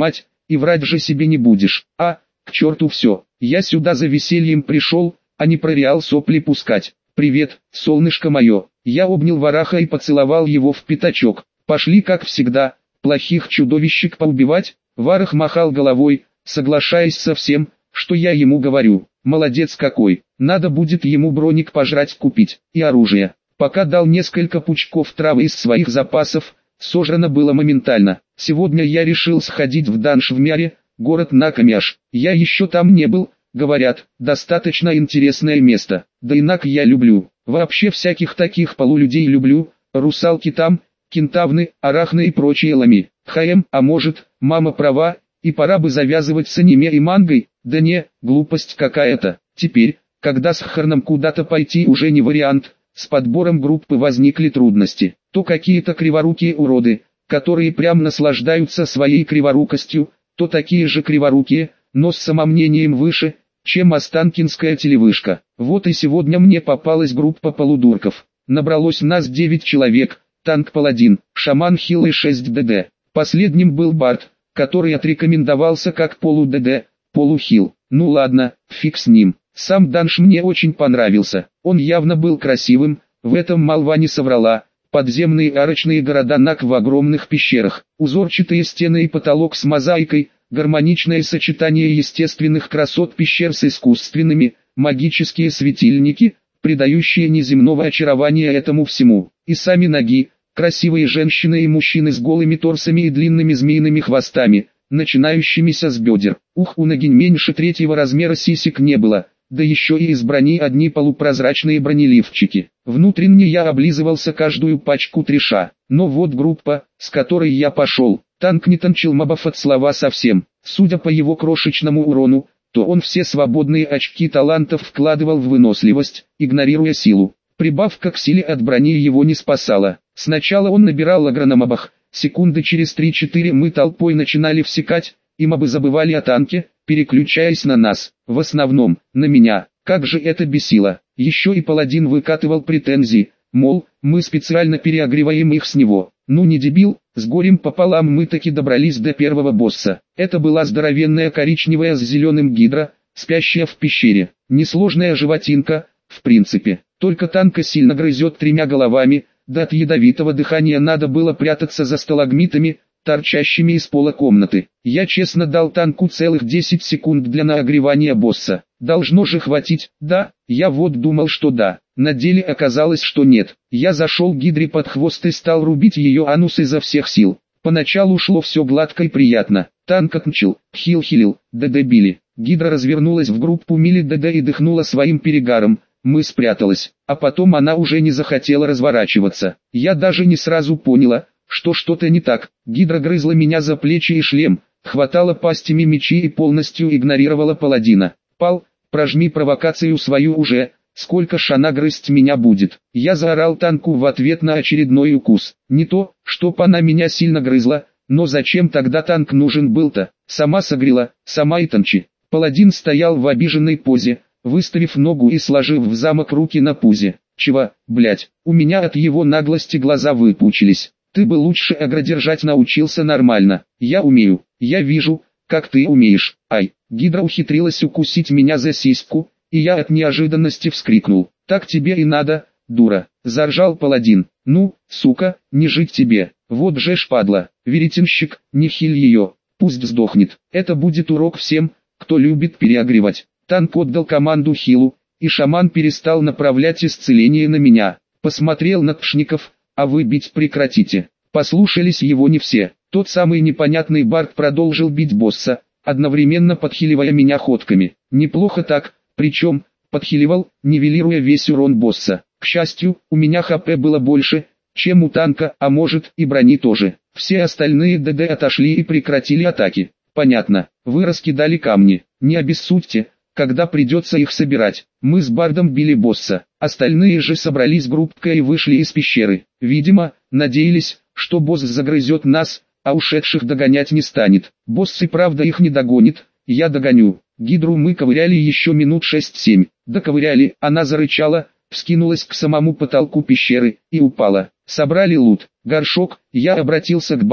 Speaker 1: и врать же себе не будешь. А, к черту все, я сюда за весельем пришел, а не про реал сопли пускать. Привет, солнышко мое. Я обнял Вараха и поцеловал его в пятачок. Пошли как всегда, плохих чудовищек поубивать. Варах махал головой, соглашаясь со всем, что я ему говорю. Молодец какой, надо будет ему броник пожрать купить, и оружие. Пока дал несколько пучков травы из своих запасов, сожрано было моментально. Сегодня я решил сходить в Даншвмяре, город Накамяш. Я еще там не был, говорят, достаточно интересное место. Да и Нак я люблю, вообще всяких таких полулюдей люблю, русалки там, кентавны, арахны и прочие лами. Хаем, а может, мама права, и пора бы завязывать с аниме и мангой. Да не, глупость какая-то. Теперь, когда с Харном куда-то пойти уже не вариант, с подбором группы возникли трудности. То какие-то криворукие уроды, которые прям наслаждаются своей криворукостью, то такие же криворукие, но с самомнением выше, чем останкинская телевышка. Вот и сегодня мне попалась группа полудурков. Набралось нас девять человек, танк-паладин, шаман хил и шесть ДД. Последним был Барт, который отрекомендовался как полу-ДД, полухил. Ну ладно, фиг с ним. Сам Данш мне очень понравился. Он явно был красивым, в этом молва не соврала. Подземные арочные города Нак в огромных пещерах, узорчатые стены и потолок с мозаикой, гармоничное сочетание естественных красот пещер с искусственными, магические светильники, придающие неземного очарования этому всему. И сами ноги, красивые женщины и мужчины с голыми торсами и длинными змеиными хвостами, начинающимися с бедер. Ух, у ногинь меньше третьего размера сисек не было, да еще и из брони одни полупрозрачные бронеливчики. Внутренне я облизывался каждую пачку триша. Но вот группа, с которой я пошел, танк не танчил мобов от слова совсем. Судя по его крошечному урону, то он все свободные очки талантов вкладывал в выносливость, игнорируя силу. Прибавка к силе от брони его не спасала. Сначала он набирал агро на мобах, секунды через три-четыре мы толпой начинали всекать, и мобы забывали о танке, переключаясь на нас, в основном, на меня. Как же это бесило. Еще и паладин выкатывал претензии, мол, мы специально переогреваем их с него. Ну не дебил, с горем пополам мы таки добрались до первого босса. Это была здоровенная коричневая с зеленым гидра, спящая в пещере. Несложная животинка, в принципе, только танка сильно грызет тремя головами, да от ядовитого дыхания надо было прятаться за сталагмитами, торчащими из пола комнаты. Я честно дал танку целых десять секунд для нагревания босса. Должно же хватить, да? Я вот думал, что да. На деле оказалось, что нет. Я зашел гидре под хвост и стал рубить ее анус изо всех сил. Поначалу шло все гладко и приятно. Танк отмчил, хил-хилил, ДД били. Гидра развернулась в группу мили ДД и дыхнула своим перегаром. Мы спряталась, а потом она уже не захотела разворачиваться. Я даже не сразу поняла, что что-то не так. Гидра грызла меня за плечи и шлем, хватала пастями мечи и полностью игнорировала паладина. Пал, прожми провокацию свою уже, сколько ж она грызть меня будет. Я заорал танку в ответ на очередной укус. Не то, чтоб она меня сильно грызла, но зачем тогда танк нужен был-то? Сама согрела, сама и танчи. Паладин стоял в обиженной позе, выставив ногу и сложив в замок руки на пузе. Чего, блять, у меня от его наглости глаза выпучились. Ты бы лучше агродержать научился нормально. Я умею, я вижу, как ты умеешь. Ай, гидра ухитрилась укусить меня за сиську, и я от неожиданности вскрикнул. Так тебе и надо, дура, заржал паладин. Ну, сука, не жить тебе. Вот же шпадла, веретенщик, не хиль ее, пусть сдохнет. Это будет урок всем, кто любит переогревать. Танк отдал команду хилу, и шаман перестал направлять исцеление на меня. Посмотрел на тшников, а вы бить прекратите. Послушались его не все. Тот самый непонятный Барт продолжил бить босса, одновременно подхиливая меня ходками. Неплохо так, причем, подхиливал, нивелируя весь урон босса. К счастью, у меня хп было больше, чем у танка, а может и брони тоже. Все остальные ДД отошли и прекратили атаки. Понятно, вы раскидали камни, не обессудьте, когда придется их собирать. Мы с Бардом били босса, остальные же собрались группкой и вышли из пещеры. Видимо, надеялись, что босс загрызет нас, а ушедших догонять не станет. Босс и правда их не догонит, я догоню. Гидру мы ковыряли еще минут шесть-семь. Доковыряли, она зарычала, вскинулась к самому потолку пещеры и упала. Собрали лут, горшок, я обратился к Барду.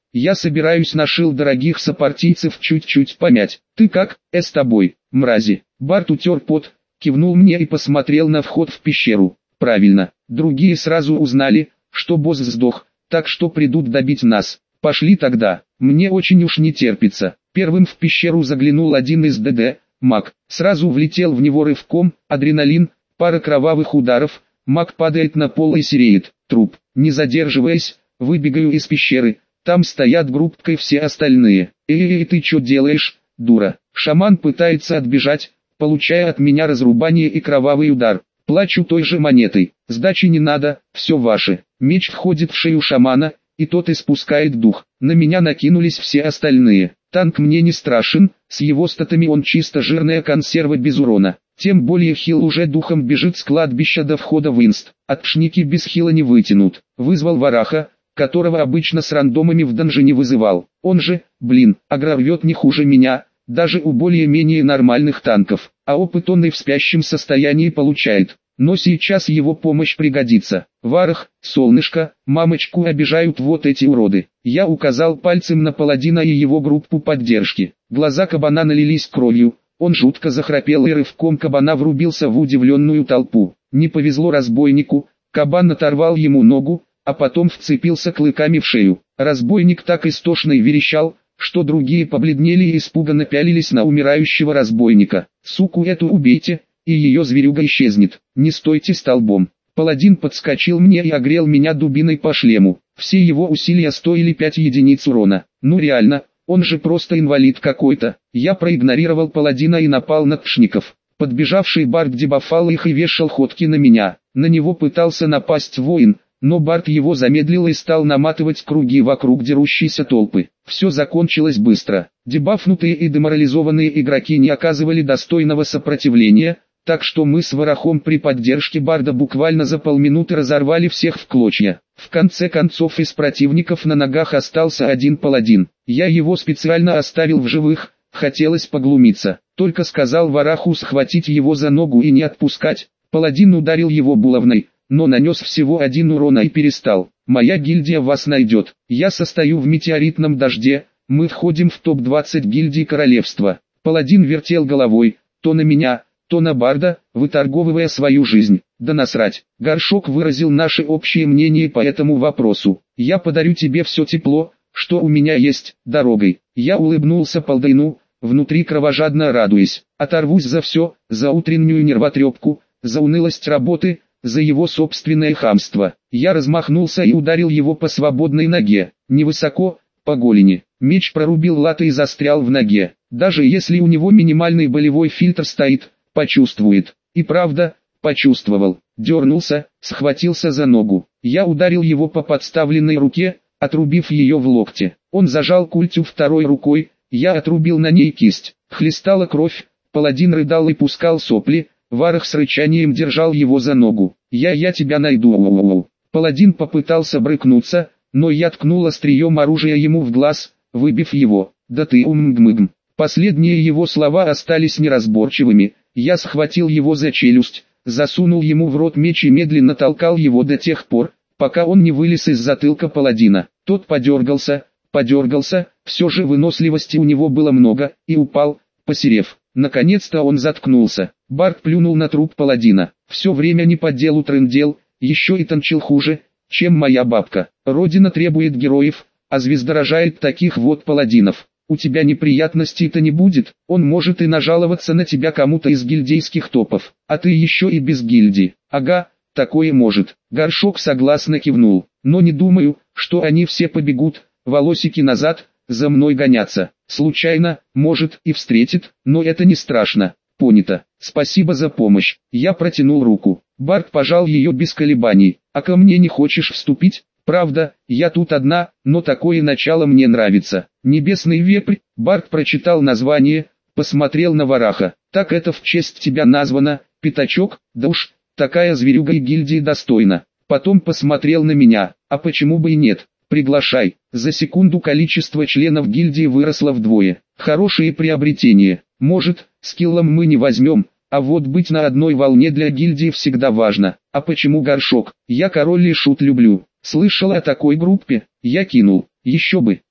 Speaker 1: Я собираюсь нашил дорогих сопартийцев чуть-чуть помять. Ты как, э с тобой, мрази? Барт утер пот, кивнул мне и посмотрел на вход в пещеру. Правильно, другие сразу узнали, что босс сдох, так что придут добить нас. Пошли тогда, мне очень уж не терпится. Первым в пещеру заглянул один из ДД, маг. Сразу влетел в него рывком, адреналин, пара кровавых ударов, маг падает на пол и сереет. Труп. Не задерживаясь, выбегаю из пещеры, там стоят группкой все остальные. Эй, ты что делаешь, дура? Шаман пытается отбежать, получая от меня разрубание и кровавый удар. Плачу той же монетой. Сдачи не надо, все ваше. Меч входит в шею шамана, и тот испускает дух. На меня накинулись все остальные. Танк мне не страшен, с его статами он чисто жирная консерва без урона. Тем более хил уже духом бежит с кладбища до входа в инст. От пшники без хила не вытянут. Вызвал вараха, которого обычно с рандомами в данже не вызывал. Он же, блин, агро рвет не хуже меня, даже у более-менее нормальных танков. А опыт он и в спящем состоянии получает. Но сейчас его помощь пригодится. Варах, солнышко, мамочку обижают вот эти уроды. Я указал пальцем на паладина и его группу поддержки. Глаза кабана налились кровью. Он жутко захрапел и рывком кабана врубился в удивленную толпу. Не повезло разбойнику, кабан оторвал ему ногу, а потом вцепился клыками в шею. Разбойник так истошно и верещал, что другие побледнели и испуганно пялились на умирающего разбойника. «Суку эту убейте, и ее зверюга исчезнет, не стойте столбом». Паладин подскочил мне и огрел меня дубиной по шлему. Все его усилия стоили пять единиц урона. Ну реально, он же просто инвалид какой-то. Я проигнорировал паладина и напал на пшников. Подбежавший Барт дебафал их и вешал ходки на меня. На него пытался напасть воин, но Барт его замедлил и стал наматывать круги вокруг дерущейся толпы. Все закончилось быстро. Дебафнутые и деморализованные игроки не оказывали достойного сопротивления, так что мы с Варахом при поддержке Барда буквально за полминуты разорвали всех в клочья. В конце концов из противников на ногах остался один паладин. Я его специально оставил в живых, хотелось поглумиться. Только сказал Вараху схватить его за ногу и не отпускать. Паладин ударил его булавной, но нанес всего один урон и перестал. «Моя гильдия вас найдет. Я состою в метеоритном дожде, мы входим в топ двадцать гильдий королевства». Паладин вертел головой, то на меня, то на Барда, выторговывая свою жизнь. Да насрать. Горшок выразил наше общее мнение по этому вопросу. «Я подарю тебе все тепло, что у меня есть, дорогой». Я улыбнулся Палдейну, внутри кровожадно радуясь. Оторвусь за все, за утреннюю нервотрепку, за унылость работы, за его собственное хамство. Я размахнулся и ударил его по свободной ноге. Невысоко, по голени. Меч прорубил латы и застрял в ноге. Даже если у него минимальный болевой фильтр стоит, почувствует. И правда, почувствовал. Дернулся, схватился за ногу. Я ударил его по подставленной руке, отрубив ее в локте. Он зажал культю второй рукой, я отрубил на ней кисть. Хлестала кровь, паладин рыдал и пускал сопли. Варах с рычанием держал его за ногу. «Я, я тебя найду». О-о-о. Паладин попытался брыкнуться, но я ткнул острием оружия ему в глаз, выбив его. «Да ты умгмыгм». Последние его слова остались неразборчивыми. Я схватил его за челюсть, засунул ему в рот меч и медленно толкал его до тех пор, пока он не вылез из затылка паладина. Тот подергался, подергался, все же выносливости у него было много, и упал, посерев. Наконец-то он заткнулся. Барт плюнул на труп паладина. Все время не по делу трындел, еще и танчил хуже, чем моя бабка. Родина требует героев, а звезда рожает таких вот паладинов. У тебя неприятностей-то не будет, он может и нажаловаться на тебя кому-то из гильдейских топов. А ты еще и без гильдии. Ага, такое может. Горшок согласно кивнул. Но не думаю, что они все побегут, волосики назад, за мной гоняться. Случайно, может, и встретит, но это не страшно. Понято. Спасибо за помощь. Я протянул руку. Барт пожал ее без колебаний. А ко мне не хочешь вступить? Правда, я тут одна, но такое начало мне нравится. Небесный вепрь. Барт прочитал название, посмотрел на Вараха. Так это в честь тебя названо, пятачок? Да уж, такая зверюга и гильдии достойна. Потом посмотрел на меня. А почему бы и нет? Приглашай. За секунду количество членов гильдии выросло вдвое. Хорошее приобретение. Может, скиллом мы не возьмем, а вот быть на одной волне для гильдии всегда важно. А почему горшок? Я король и шут люблю. Слышал о такой группе? Я кинул. Еще бы.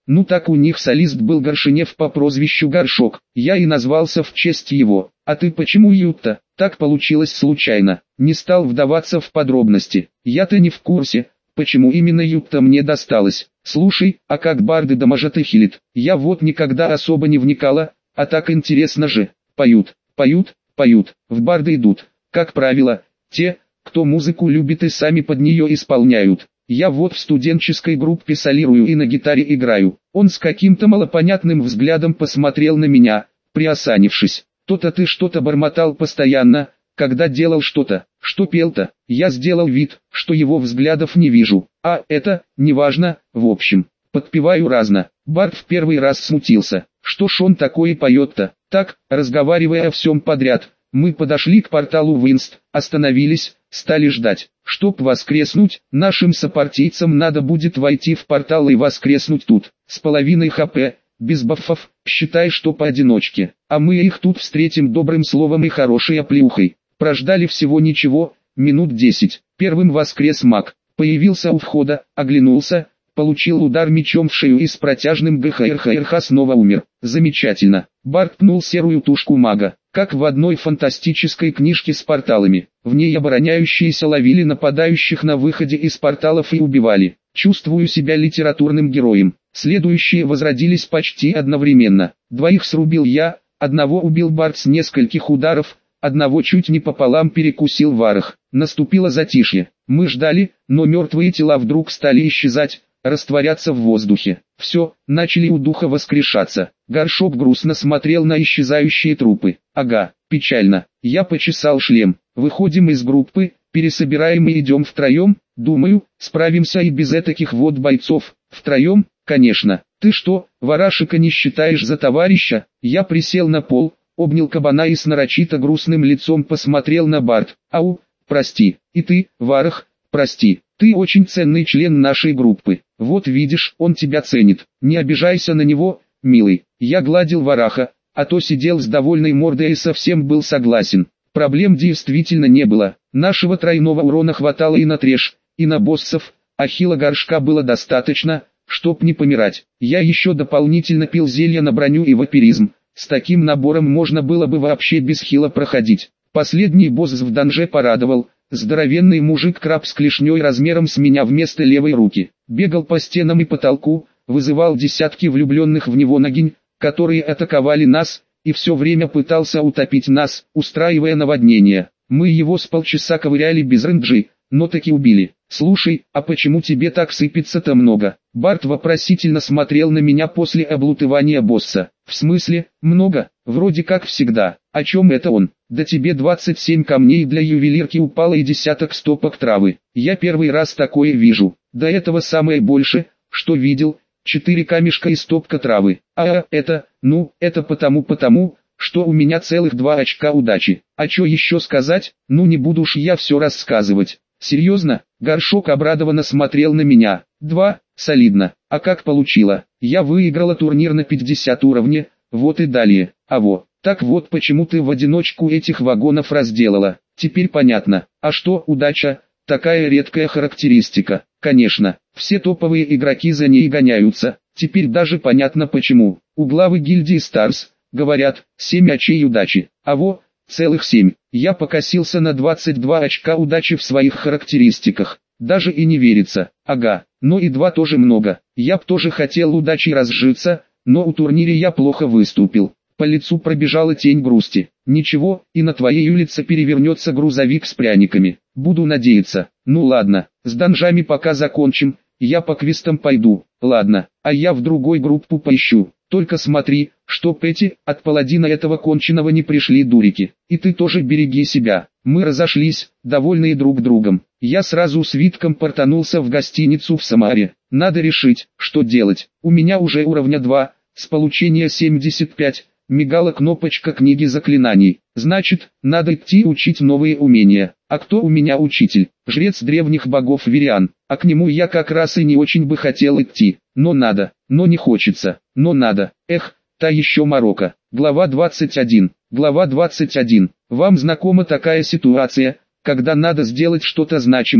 Speaker 1: Ну так у них солист был Горшенев по прозвищу Горшок, я и назвался в честь его. А ты почему Ютта? Так получилось случайно, не стал вдаваться в подробности. Я-то не в курсе, почему именно Ютта мне досталась. Слушай, а как барды да мажаты хилит? Я вот никогда особо не вникала, а так интересно же. Поют, поют, поют, в барды идут, как правило, те, кто музыку любит и сами под нее исполняют. Я вот в студенческой группе солирую и на гитаре играю. Он с каким-то малопонятным взглядом посмотрел на меня, приосанившись. То-то ты что-то бормотал постоянно, когда делал что-то. Что пел-то? Я сделал вид, что его взглядов не вижу. А это, неважно, в общем. Подпеваю разно. Барт в первый раз смутился. Что ж он такое поет-то? Так, разговаривая о всем подряд, мы подошли к порталу в Инст, остановились, стали ждать. Чтоб воскреснуть, нашим сопартийцам надо будет войти в портал и воскреснуть тут, с половиной хп, без бафов, считай, что поодиночке. А мы их тут встретим добрым словом и хорошей оплеухой. Прождали всего ничего, минут десять. Первым воскрес маг, появился у входа, оглянулся, получил удар мечом в шею и с протяжным ГХРХРХ снова умер. Замечательно. Барт пнул серую тушку мага, как в одной фантастической книжке с порталами. В ней обороняющиеся ловили нападающих на выходе из порталов и убивали. Чувствую себя литературным героем. Следующие возродились почти одновременно. Двоих срубил я, одного убил Барт с нескольких ударов, одного чуть не пополам перекусил Варах. Наступило затишье. Мы ждали, но мертвые тела вдруг стали исчезать, растворяться в воздухе. Все, начали у духа воскрешаться. Горшок грустно смотрел на исчезающие трупы. Ага, печально. Я почесал шлем. Выходим из группы, пересобираем и идем втроем. Думаю, справимся и без этаких вот бойцов. Втроем, конечно. Ты что, Варашика не считаешь за товарища? Я присел на пол, обнял кабана и с нарочито грустным лицом посмотрел на Барт. Ау, прости. И ты, Варах, прости. Ты очень ценный член нашей группы. Вот видишь, он тебя ценит. Не обижайся на него, милый. Я гладил Вараха, а то сидел с довольной мордой и совсем был согласен. Проблем действительно не было. Нашего тройного урона хватало и на треш, и на боссов, а хила горшка было достаточно, чтоб не помирать. Я еще дополнительно пил зелья на броню и вампиризм. С таким набором можно было бы вообще без хила проходить. Последний босс в данже порадовал. Здоровенный мужик-краб с клешней размером с меня вместо левой руки. Бегал по стенам и потолку, вызывал десятки влюбленных в него нагинь, которые атаковали нас, и все время пытался утопить нас, устраивая наводнение. Мы его с полчаса ковыряли без ренджи, но таки убили. Слушай, а почему тебе так сыпется-то много? Барт вопросительно смотрел на меня после облутывания босса. В смысле, много? Вроде как всегда. О чем это он? Да тебе двадцать семь камней для ювелирки упало и десяток стопок травы. Я первый раз такое вижу. До этого самое больше, что видел, четыре камешка и стопка травы. А это, ну, это потому-потому, что у меня целых два очка удачи. А что еще сказать? Ну не буду ж я все рассказывать. Серьезно? Горшок обрадованно смотрел на меня. Два, солидно. А как получила? Я выиграла турнир на пятьдесят уровне, вот и далее. А во, так вот почему ты в одиночку этих вагонов разделала. Теперь понятно. А что удача? Такая редкая характеристика. Конечно, все топовые игроки за ней гоняются. Теперь даже понятно почему. У главы гильдии Старс, говорят, семь очей удачи. А во, целых семь. Я покосился на двадцать два очка удачи в своих характеристиках. Даже и не верится. Ага, но и два тоже много. Я б тоже хотел удачей разжиться, но у турнире я плохо выступил. По лицу пробежала тень грусти. Ничего, и на твоей улице перевернется грузовик с пряниками. Буду надеяться. Ну ладно, с данжами пока закончим, я по квестам пойду. Ладно, а я в другой группу поищу. Только смотри, чтоб эти, от паладина этого конченого не пришли дурики. И ты тоже береги себя. Мы разошлись, довольные друг другом. Я сразу с Витком портанулся в гостиницу в Самаре. Надо решить, что делать. У меня уже уровня два, с получения семьдесят пять, мигала кнопочка книги заклинаний. Значит, надо идти учить новые умения. А кто у меня учитель? Жрец древних богов Вириан. А к нему я как раз и не очень бы хотел идти. Но надо, но не хочется, но надо. Эх, та еще морока. Глава двадцать один. Глава двадцать один. Вам знакома такая ситуация, когда надо сделать что-то значимое,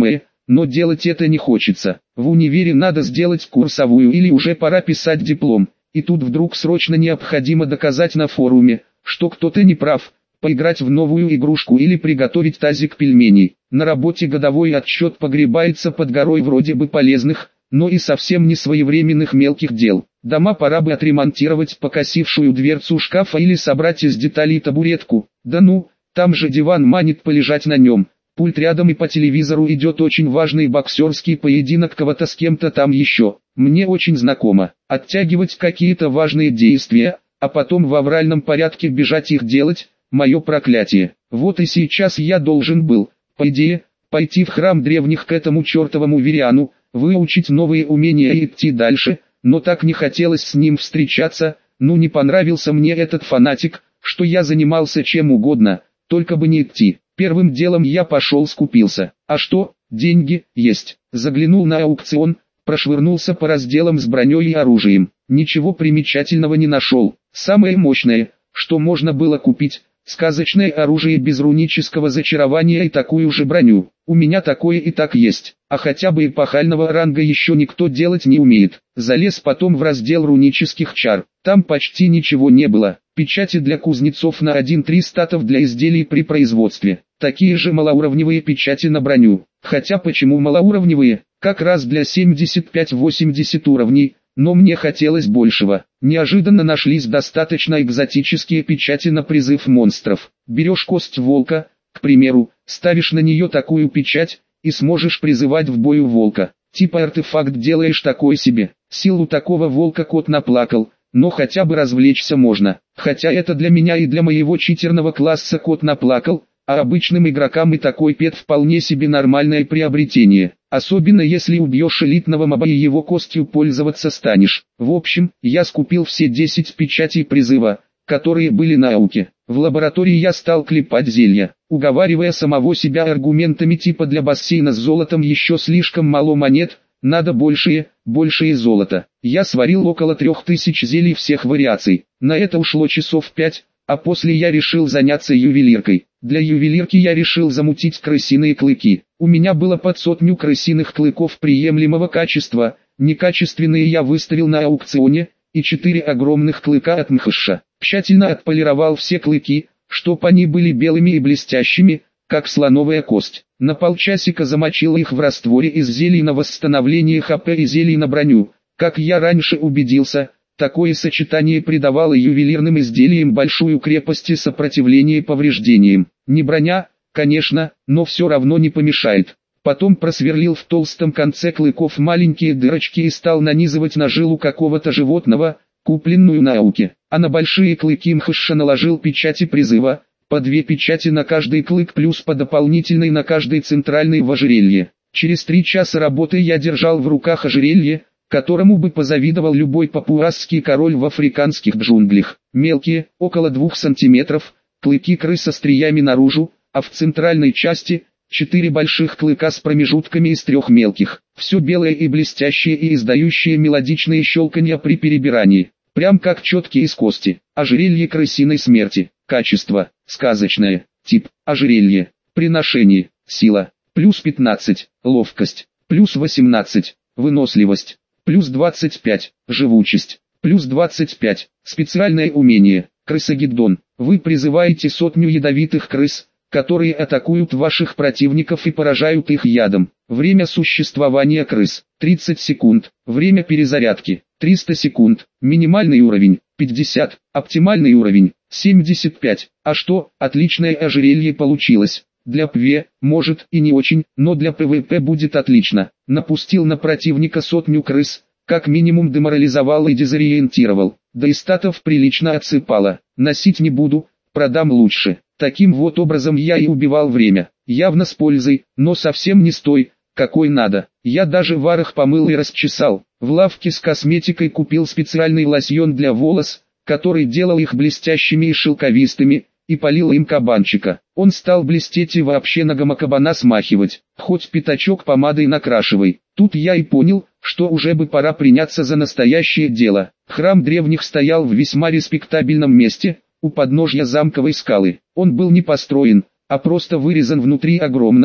Speaker 1: но делать это не хочется. В универе надо сделать курсовую или уже пора писать диплом, и тут вдруг срочно необходимо доказать на форуме, что кто-то не прав, поиграть в новую игрушку или приготовить тазик пельменей. На работе годовой отчет погребается под горой вроде бы полезных, но и совсем не своевременных мелких дел. Дома пора бы отремонтировать покосившую дверцу шкафа или собрать из деталей табуретку. Да ну, там же диван манит полежать на нем. Пульт рядом и по телевизору идет очень важный боксерский поединок кого-то с кем-то там еще. Мне очень знакомо. Оттягивать какие-то важные действия, а потом в авральном порядке бежать их делать – мое проклятие. Вот и сейчас я должен был, по идее, пойти в храм древних к этому чертовому Вириану, выучить новые умения и идти дальше, но так не хотелось с ним встречаться, ну не понравился мне этот фанатик, что я занимался чем угодно, только бы не идти. Первым делом я пошел скупился. А что, деньги есть. Заглянул на аукцион, прошвырнулся по разделам с броней и оружием. Ничего примечательного не нашел. Самое мощное, что можно было купить, сказочное оружие без рунического зачарования и такую же броню. У меня такое и так есть, а хотя бы эпохального ранга еще никто делать не умеет. Залез потом в раздел рунических чар. Там почти ничего не было. Печати для кузнецов на один-три статов для изделий при производстве. Такие же малоуровневые печати на броню. Хотя почему малоуровневые? Как раз для семьдесят пять-восемьдесят уровней. Но мне хотелось большего. Неожиданно нашлись достаточно экзотические печати на призыв монстров. Берешь кость волка, к примеру, ставишь на нее такую печать, и сможешь призывать в бою волка. Типа артефакт делаешь такой себе. Силу такого волка кот наплакал, но хотя бы развлечься можно. Хотя это для меня и для моего читерного класса кот наплакал, а обычным игрокам и такой пет вполне себе нормальное приобретение. Особенно если убьешь элитного моба и его костью пользоваться станешь. В общем, я скупил все десять печатей призыва, которые были на ауке. В лаборатории я стал клепать зелья, уговаривая самого себя аргументами типа для бассейна с золотом еще слишком мало монет, надо большие, большие золота. Я сварил около трех тысяч зелий всех вариаций. На это ушло часов пять, а после я решил заняться ювелиркой. Для ювелирки я решил замутить крысиные клыки. У меня было под сотню крысиных клыков приемлемого качества, некачественные я выставил на аукционе, и четыре огромных клыка от мхыша. Тщательно отполировал все клыки, чтоб они были белыми и блестящими, как слоновая кость. На полчасика замочил их в растворе из зелий на восстановление хп и зелий на броню. Как я раньше убедился, такое сочетание придавало ювелирным изделиям большую крепость и сопротивление повреждениям. Не броня, конечно, но все равно не помешает. Потом просверлил в толстом конце клыков маленькие дырочки и стал нанизывать на жилу какого-то животного, купленную на ауке. А на большие клыки мхыша наложил печати призыва, по две печати на каждый клык плюс по дополнительной на каждый центральный в ожерелье. Через три часа работы я держал в руках ожерелье, которому бы позавидовал любой папуасский король в африканских джунглях. Мелкие, около двух сантиметров, клыки крыс с остриями наружу, а в центральной части – четыре больших клыка с промежутками из трех мелких. Все белое и блестящее и издающее мелодичные щелканья при перебирании. Прям как четки из кости. Ожерелье крысиной смерти. Качество – сказочное. Тип – ожерелье. Приношение – сила. Плюс пятнадцать. Ловкость. Плюс восемнадцать. Выносливость. Плюс двадцать пять. Живучесть. Плюс двадцать пять. Специальное умение. Крысагеддон. Вы призываете сотню ядовитых крыс, которые атакуют ваших противников и поражают их ядом. Время существования крыс – тридцать секунд. Время перезарядки – триста секунд. Минимальный уровень – пятьдесят. Оптимальный уровень – семьдесят пять. А что, отличное ожерелье получилось. Для пэ вэ, может и не очень, но для пэ вэ пэ будет отлично. Напустил на противника сотню крыс, как минимум деморализовал и дезориентировал. Да и статов прилично отсыпало. Носить не буду, продам лучше. Таким вот образом я и убивал время. Явно с пользой, но совсем не с той, какой надо. Я даже варах помыл и расчесал. В лавке с косметикой купил специальный лосьон для волос, который делал их блестящими и шелковистыми, и полил им кабанчика. Он стал блестеть и вообще на гамакабана смахивать. Хоть пятачок помадой накрашивай. Тут я и понял, что уже бы пора приняться за настоящее дело. Храм древних стоял в весьма респектабельном месте, у подножья замковой скалы. Он был не построен, а просто вырезан внутри огромного,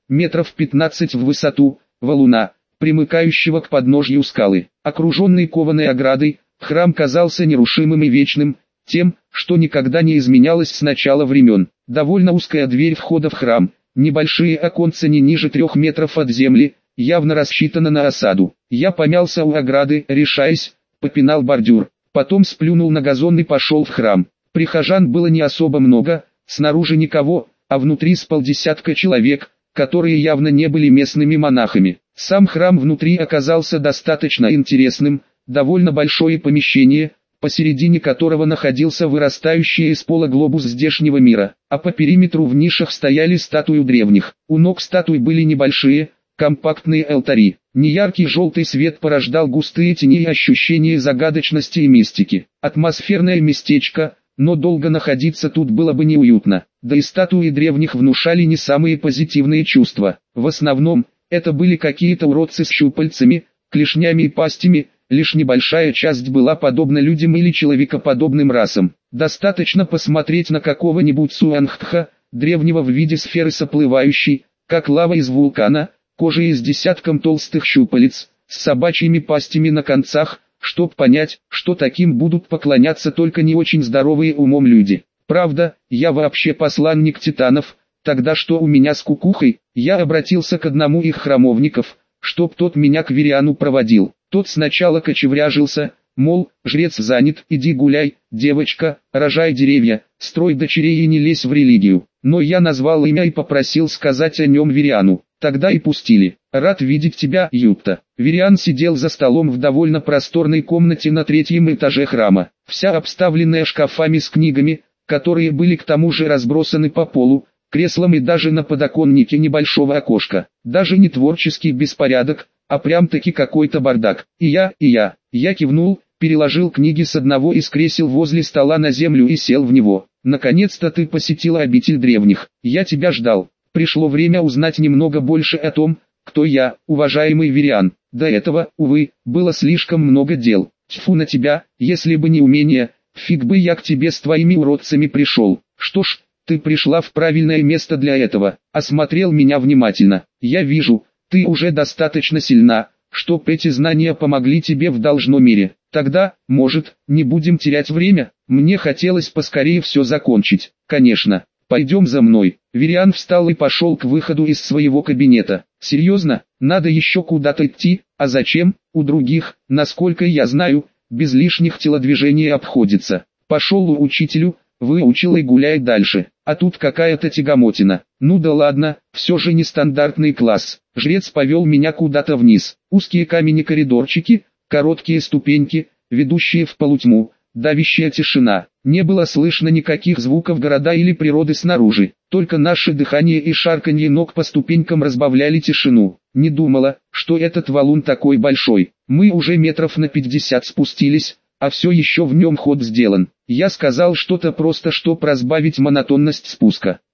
Speaker 1: метров пятнадцать в высоту, валуна, примыкающего к подножью скалы. Окруженный кованой оградой, храм казался нерушимым и вечным, тем, что никогда не изменялось с начала времен. Довольно узкая дверь входа в храм, небольшие оконца не ниже трех метров от земли, явно рассчитана на осаду. Я помялся у ограды, решаясь, попинал бордюр, потом сплюнул на газон и пошел в храм. Прихожан было не особо много, снаружи никого, а внутри с полдесятка человек, которые явно не были местными монахами. Сам храм внутри оказался достаточно интересным, довольно большое помещение, посередине которого находился вырастающий из пола глобус здешнего мира, а по периметру в нишах стояли статуи древних. У ног статуй были небольшие, компактные алтари. Неяркий желтый свет порождал густые тени и ощущение загадочности и мистики. Атмосферное местечко, но долго находиться тут было бы неуютно. Да и статуи древних внушали не самые позитивные чувства. В основном, это были какие-то уродцы с щупальцами, клешнями и пастями, лишь небольшая часть была подобна людям или человекоподобным расам. Достаточно посмотреть на какого-нибудь Суангтха, древнего в виде сферы соплывающей, как лава из вулкана, кожей с десятком толстых щупалец, с собачьими пастями на концах, чтоб понять, что таким будут поклоняться только не очень здоровые умом люди. Правда, я вообще посланник титанов, тогда что у меня с кукухой? Я обратился к одному их храмовников, чтоб тот меня к Вириану проводил. Тот сначала кочевряжился, мол, жрец занят, иди гуляй, девочка, рожай деревья, строй дочерей и не лезь в религию. Но я назвал имя и попросил сказать о нем Вириану. Тогда и пустили. Рад видеть тебя, Юпта. Вириан сидел за столом в довольно просторной комнате на третьем этаже храма, вся обставленная шкафами с книгами, которые были к тому же разбросаны по полу, креслам и даже на подоконнике небольшого окошка. Даже не творческий беспорядок, а прям-таки какой-то бардак. И я, и я. Я кивнул, переложил книги с одного из кресел возле стола на землю и сел в него. Наконец-то ты посетила обитель древних. Я тебя ждал. Пришло время узнать немного больше о том, кто я, уважаемый Вириан. До этого, увы, было слишком много дел. Тьфу на тебя, если бы не умение, фиг бы я к тебе с твоими уродцами пришел. Что ж, ты пришла в правильное место для этого. Осмотрел меня внимательно. Я вижу, ты уже достаточно сильна, чтоб эти знания помогли тебе в должном мире. Тогда, может, не будем терять время? Мне хотелось поскорее все закончить. Конечно. Пойдем за мной. Вириан встал и пошел к выходу из своего кабинета. Серьезно, надо еще куда-то идти, а зачем? У других, насколько я знаю, без лишних телодвижений обходится. Пошел у учителю, выучил и гуляй дальше. А тут какая-то тягомотина. Ну да ладно, все же нестандартный класс. Жрец повел меня куда-то вниз. Узкие камни-коридорчики, короткие ступеньки, ведущие в полутьму. Давящая тишина. Не было слышно никаких звуков города или природы снаружи. Только наше дыхание и шарканье ног по ступенькам разбавляли тишину. Не думала, что этот валун такой большой. Мы уже метров на пятьдесят спустились, а все еще в нем ход сделан. Я сказал что-то просто, чтоб разбавить монотонность спуска.